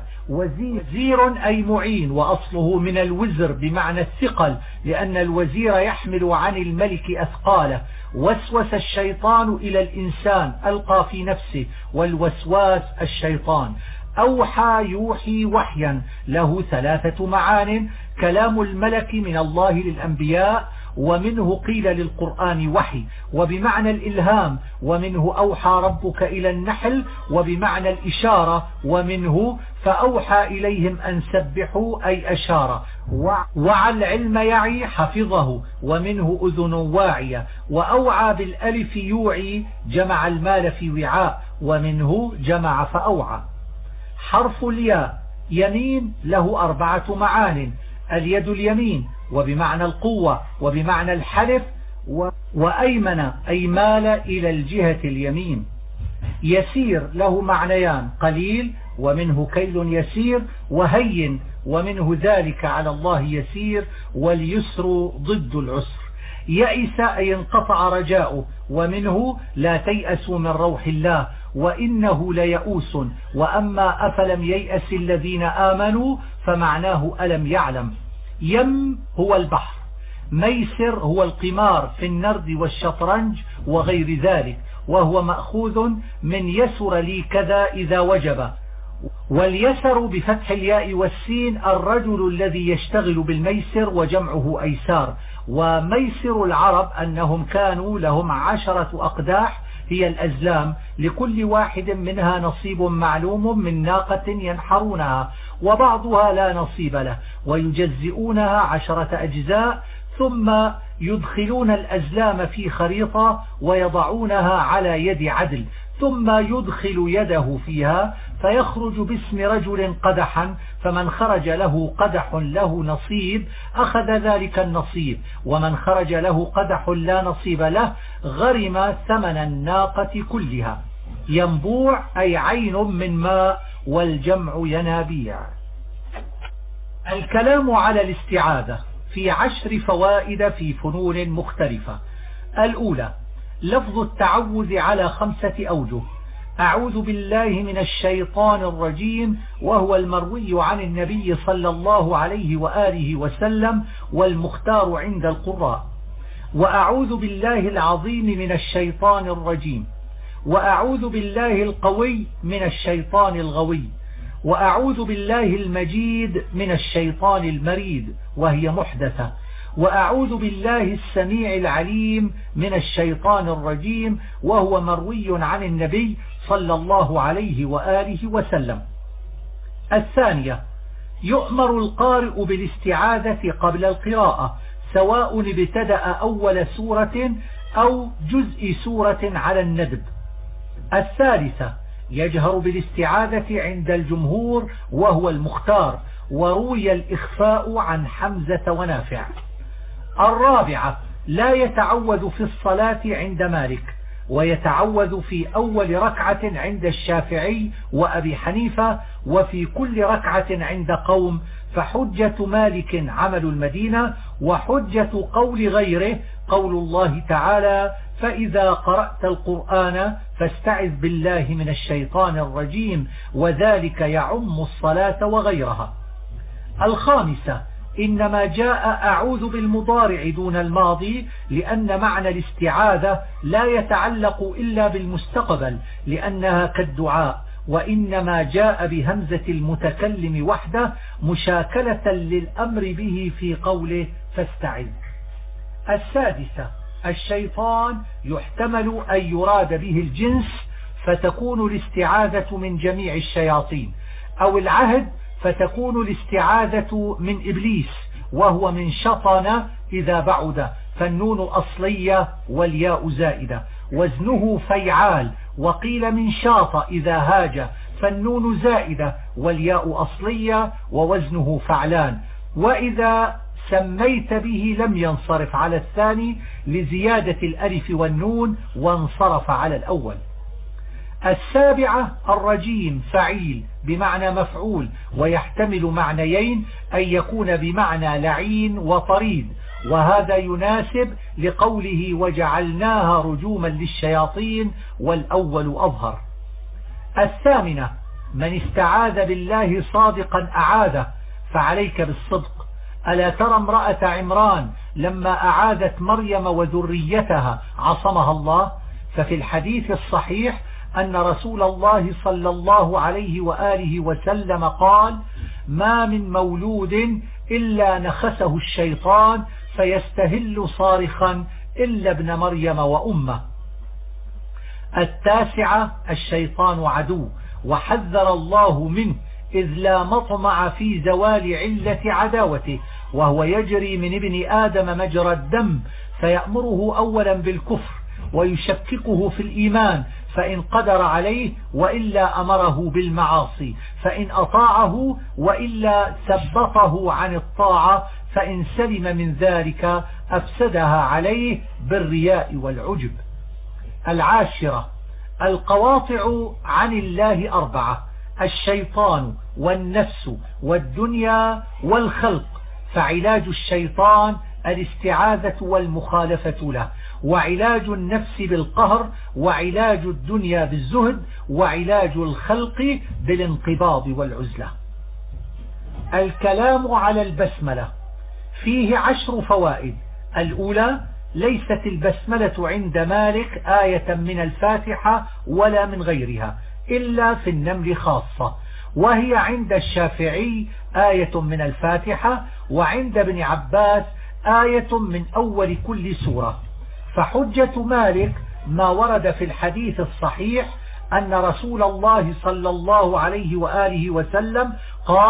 وزير أي معين، وأصله من الوزر بمعنى الثقل، لأن الوزير يحمل عن الملك أثقاله. وسوس الشيطان إلى الإنسان، ألقى في نفسه، والوسواس الشيطان. أوحى يوحي وحيا، له 3 معان: كلام الملك من الله للأنبياء، ومنه قيل للقرآن وحي، وبمعنى الإلهام. ومنه أوحى ربك إلى النحل، وبمعنى الإشارة. ومنه فأوحى إليهم أن سبحوا أي أشار. وعى العلم يعي حفظه، ومنه أذن واعية. وأوعى بالألف يوعي، جمع المال في وعاء، ومنه جمع فأوعى. حرف الياء يمين، له 4 معان: اليد اليمين، وبمعنى القوة، وبمعنى الحلف. وأيمن أي مال إلى الجهة اليمين. يسير له معنيان: قليل، ومنه كيل يسير. وهين، ومنه ذلك على الله يسير. واليسر ضد العسر. يئس أي انقطع رجاؤه، ومنه لا تيأسوا من روح الله، وإنه ليئوس. وأما أفلم ييأس الذين آمنوا، فمعناه ألم يعلم. يم هو البحر. ميسر هو القمار في النرد والشطرنج وغير ذلك، وهو مأخوذ من يسر لي كذا إذا وجب. واليسر بفتح الياء والسين الرجل الذي يشتغل بالميسر، وجمعه أيسار. وميسر العرب أنهم كانوا لهم 10 أقداح، هي الأزلام، لكل واحد منها نصيب معلوم من ناقة ينحرونها، وبعضها لا نصيب له، ويجزئونها 10 أجزاء، ثم يدخلون الأزلام في خريطة ويضعونها على يد عدل، ثم يدخل يده فيها فيخرج باسم رجل قدحا، فمن خرج له قدح له نصيب أخذ ذلك النصيب، ومن خرج له قدح لا نصيب له غرم ثمن الناقة كلها. ينبوع أي عين من ماء، والجمع ينابيع. الكلام على الاستعاذة في 10 فوائد في فنون مختلفة. الأولى لفظ التعوذ على 5 أوجه. أعوذ بالله من الشيطان الرجيم، وهو المروي عن النبي صلى الله عليه وآله وسلم والمختار عند القراء. وأعوذ بالله العظيم من الشيطان الرجيم، وأعوذ بالله القوي من الشيطان الغوي، وأعوذ بالله المجيد من الشيطان المريد وهي محدثة، وأعوذ بالله السميع العليم من الشيطان الرجيم، وهو مروي عن النبي صلى الله عليه وآله وسلم. الثانية يؤمر القارئ بالاستعاذة قبل القراءة، سواء ابتدأ أول سورة أو جزء سورة على الندب. الثالثة يجهر بالاستعاذة عند الجمهور وهو المختار، وروي الإخفاء عن حمزة ونافع. الرابعة لا يتعوذ في الصلاة عند مالك، ويتعوذ في أول ركعة عند الشافعي وأبي حنيفة، وفي كل ركعة عند قوم، فحجة مالك عمل المدينة، وحجة قول غيره قول الله تعالى: فإذا قرأت القرآن فاستعذ بالله من الشيطان الرجيم، وذلك يعم الصلاة وغيرها. الخامسة إنما جاء أعوذ بالمضارع دون الماضي، لأن معنى الاستعاذة لا يتعلق إلا بالمستقبل لأنها كالدعاء، وإنما جاء بهمزة المتكلم وحده مشاكلة للأمر به في قوله فاستعذ. السادسة الشيطان يحتمل أن يراد به الجنس، فتكون الاستعاذة من جميع الشياطين، أو العهد فتكون الاستعاذة من إبليس، وهو من شطن إذا بعد، فالنون أصلية والياء زائدة، وزنه فيعال، وقيل من شاط إذا هاج، فالنون زائدة والياء أصلية ووزنه فعلان. وإذا سميت به لم ينصرف على الثاني لزيادة الألف والنون، وانصرف على الأول. السابعة الرجيم فعيل بمعنى مفعول، ويحتمل معنيين، أن يكون بمعنى لعين وطريد، وهذا يناسب لقوله وجعلناها رجوما للشياطين، والأول أظهر. الثامنة من استعاذ بالله صادقا أعاذه، فعليك بالصدق. ألا ترى امرأة عمران لما أعاذت مريم وذريتها عصمها الله؟ ففي الحديث الصحيح أن رسول الله صلى الله عليه وآله وسلم قال: ما من مولود إلا نخسه الشيطان فيستهل صارخا إلا ابن مريم وأمه. التاسعة الشيطان عدو، وحذر الله منه، إذ لا مطمع في زوال علة عداوته، وهو يجري من ابن آدم مجرى الدم، فيأمره أولا بالكفر ويشككه في الإيمان فإن قدر عليه، وإلا أمره بالمعاصي فإن أطاعه، وإلا ثبطه عن الطاعة فإن سلم من ذلك أفسدها عليه بالرياء والعجب. العاشرة القواطع عن الله 4: الشيطان والنفس والدنيا والخلق، فعلاج الشيطان الاستعاذة والمخالفة له، وعلاج النفس بالقهر، وعلاج الدنيا بالزهد، وعلاج الخلق بالانقباض والعزلة. الكلام على البسملة فيه 10 فوائد. الأولى ليست البسملة عند مالك آية من الفاتحة ولا من غيرها إلا في النمل خاصة، وهي عند الشافعي آية من الفاتحة، وعند ابن عباس آية من أول كل سورة. فحجة مالك ما ورد في الحديث الصحيح أن رسول الله صلى الله عليه وآله وسلم قال: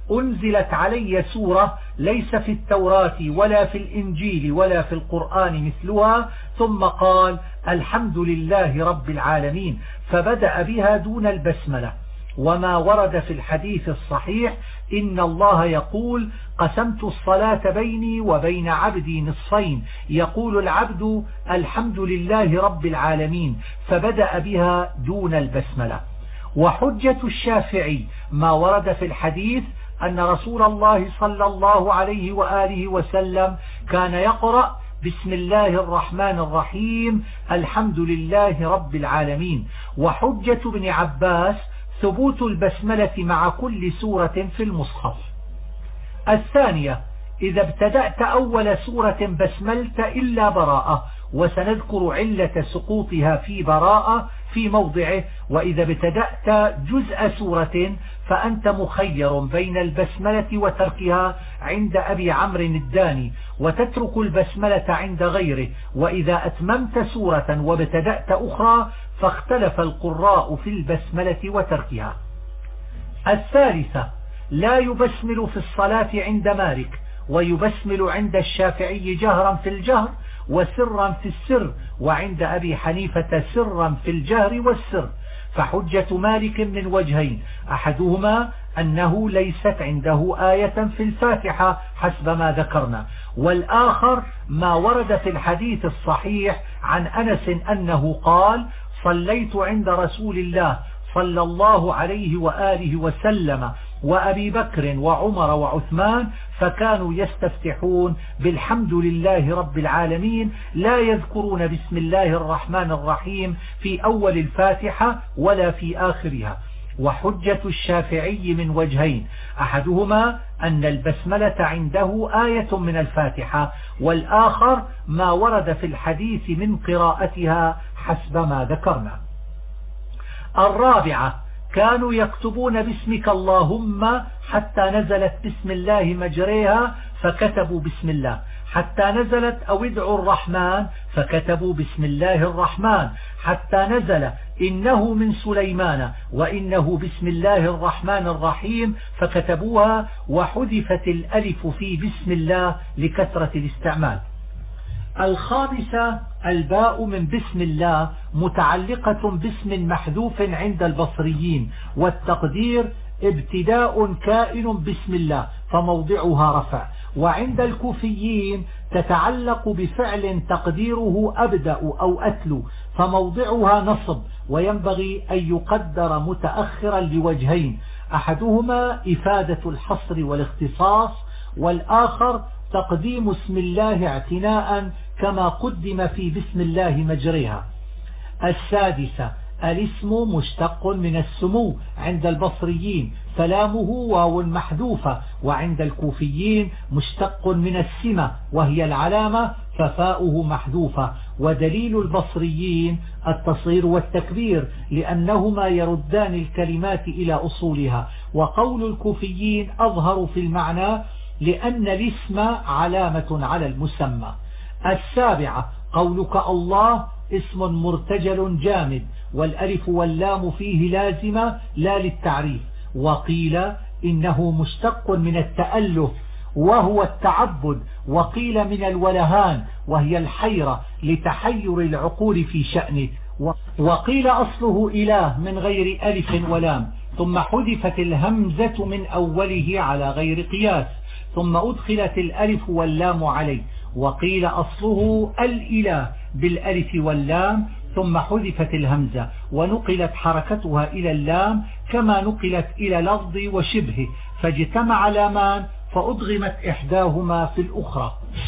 أنزلت علي سورة ليس في التوراة ولا في الإنجيل ولا في القرآن مثلها، ثم قال الحمد لله رب العالمين، فبدأ بها دون البسملة. وما ورد في الحديث الصحيح إن الله يقول قسمت الصلاة بيني وبين عبدي نصفين، يقول العبد الحمد لله رب العالمين، فبدأ بها دون البسملة. وحجة الشافعي ما ورد في الحديث أن رسول الله صلى الله عليه وآله وسلم كان يقرأ بسم الله الرحمن الرحيم الحمد لله رب العالمين. وحجة ابن عباس ثبوت البسملة مع كل سورة في المصحف. الثانية: إذا ابتدأت أول سورة بسملت إلا براءة، وسنذكر علة سقوطها في براءة في موضعه. وإذا ابتدأت جزء سورة فأنت مخير بين البسملة وتركها عند أبي عمرو الداني، وتترك البسملة عند غيره. وإذا أتممت سورة وابتدأت أخرى فاختلف القراء في البسملة وتركها. الثالثة: لا يبسمل في الصلاة عند مالك، ويبسمل عند الشافعي جهرا في الجهر وسرا في السر، وعند أبي حنيفة سرا في الجهر والسر. فحجة مالك من وجهين: أحدهما أنه ليست عنده آية في الفاتحة حسب ما ذكرنا، والآخر ما ورد في الحديث الصحيح عن أنس أنه قال صليت عند رسول الله صلى الله عليه وآله وسلم وأبي بكر وعمر وعثمان، فكانوا يستفتحون بالحمد لله رب العالمين، لا يذكرون بسم الله الرحمن الرحيم في أول الفاتحة ولا في آخرها. وحجة الشافعي من وجهين: أحدهما أن البسملة عنده آية من الفاتحة، والآخر ما ورد في الحديث من قراءتها حسب ما ذكرنا. الرابعة: كانوا يكتبون باسمك اللهم حتى نزلت بسم الله مجريها فكتبوا بسم الله، حتى نزلت أو ادعوا الرحمن فكتبوا بسم الله الرحمن، حتى نزل إنه من سليمان وإنه بسم الله الرحمن الرحيم فكتبوها، وحذفت الألف في بسم الله لكثرة الاستعمال. الخامسة: الباء من بسم الله متعلقة باسم محذوف عند البصريين، والتقدير ابتداء كائن بسم الله فموضعها رفع. وعند الكوفيين تتعلق بفعل تقديره أبدأ أو أتلو فموضعها نصب، وينبغي أن يقدر متأخرا لوجهين: أحدهما إفادة الحصر والاختصاص، والآخر تقديم اسم الله اعتناء كما قدم في بسم الله مجريها. السادسة: الاسم مشتق من السمو عند البصريين فلامه واو محذوفة، وعند الكوفيين مشتق من السمة وهي العلامة ففاؤه محذوفة. ودليل البصريين التصغير والتكبير لأنهما يردان الكلمات إلى أصولها، وقول الكوفيين أظهر في المعنى لأن الاسم علامة على المسمى. السابعة: قولك الله اسم مرتجل جامد، والألف واللام فيه لازمة لا للتعريف. وقيل إنه مشتق من التألف وهو التعبد، وقيل من الولهان وهي الحيرة لتحير العقول في شأنه، وقيل أصله إله من غير ألف ولام، ثم حذفت الهمزة من أوله على غير قياس، ثم أدخلت الألف واللام عليه. وقيل أصله الإله بالألف واللام ثم حذفت الهمزة ونقلت حركتها إلى اللام كما نقلت إلى لفظ وشبهه، فاجتمع لامان فأدغمت إحداهما في الأخرى،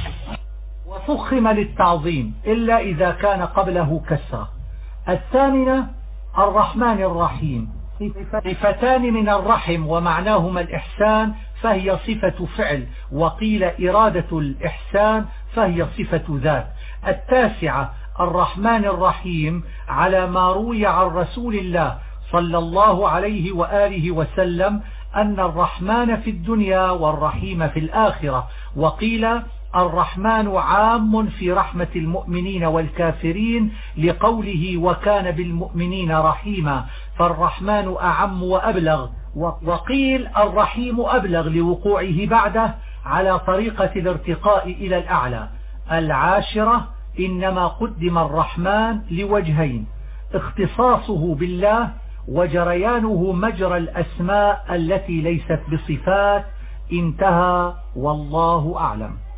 وفخم للتعظيم إلا إذا كان قبله كسرة. الثامنة: الرحمن الرحيم صفتان من الرحم ومعناهما الإحسان فهي صفة فعل، وقيل إرادة الإحسان فهي صفة ذات. التاسعة: الرحمن الرحيم على ما روي عن رسول الله صلى الله عليه وآله وسلم أن الرحمن في الدنيا والرحيم في الآخرة، وقيل الرحمن عام في رحمة المؤمنين والكافرين لقوله وكان بالمؤمنين رحيما، فالرحمن أعم وأبلغ، وقيل الرحيم أبلغ لوقوعه بعده على طريقة الارتقاء إلى الأعلى. العاشرة إنما قدم الرحمن لوجهين: اختصاصه بالله وجريانه مجرى الأسماء التي ليست بصفات. انتهى، والله أعلم.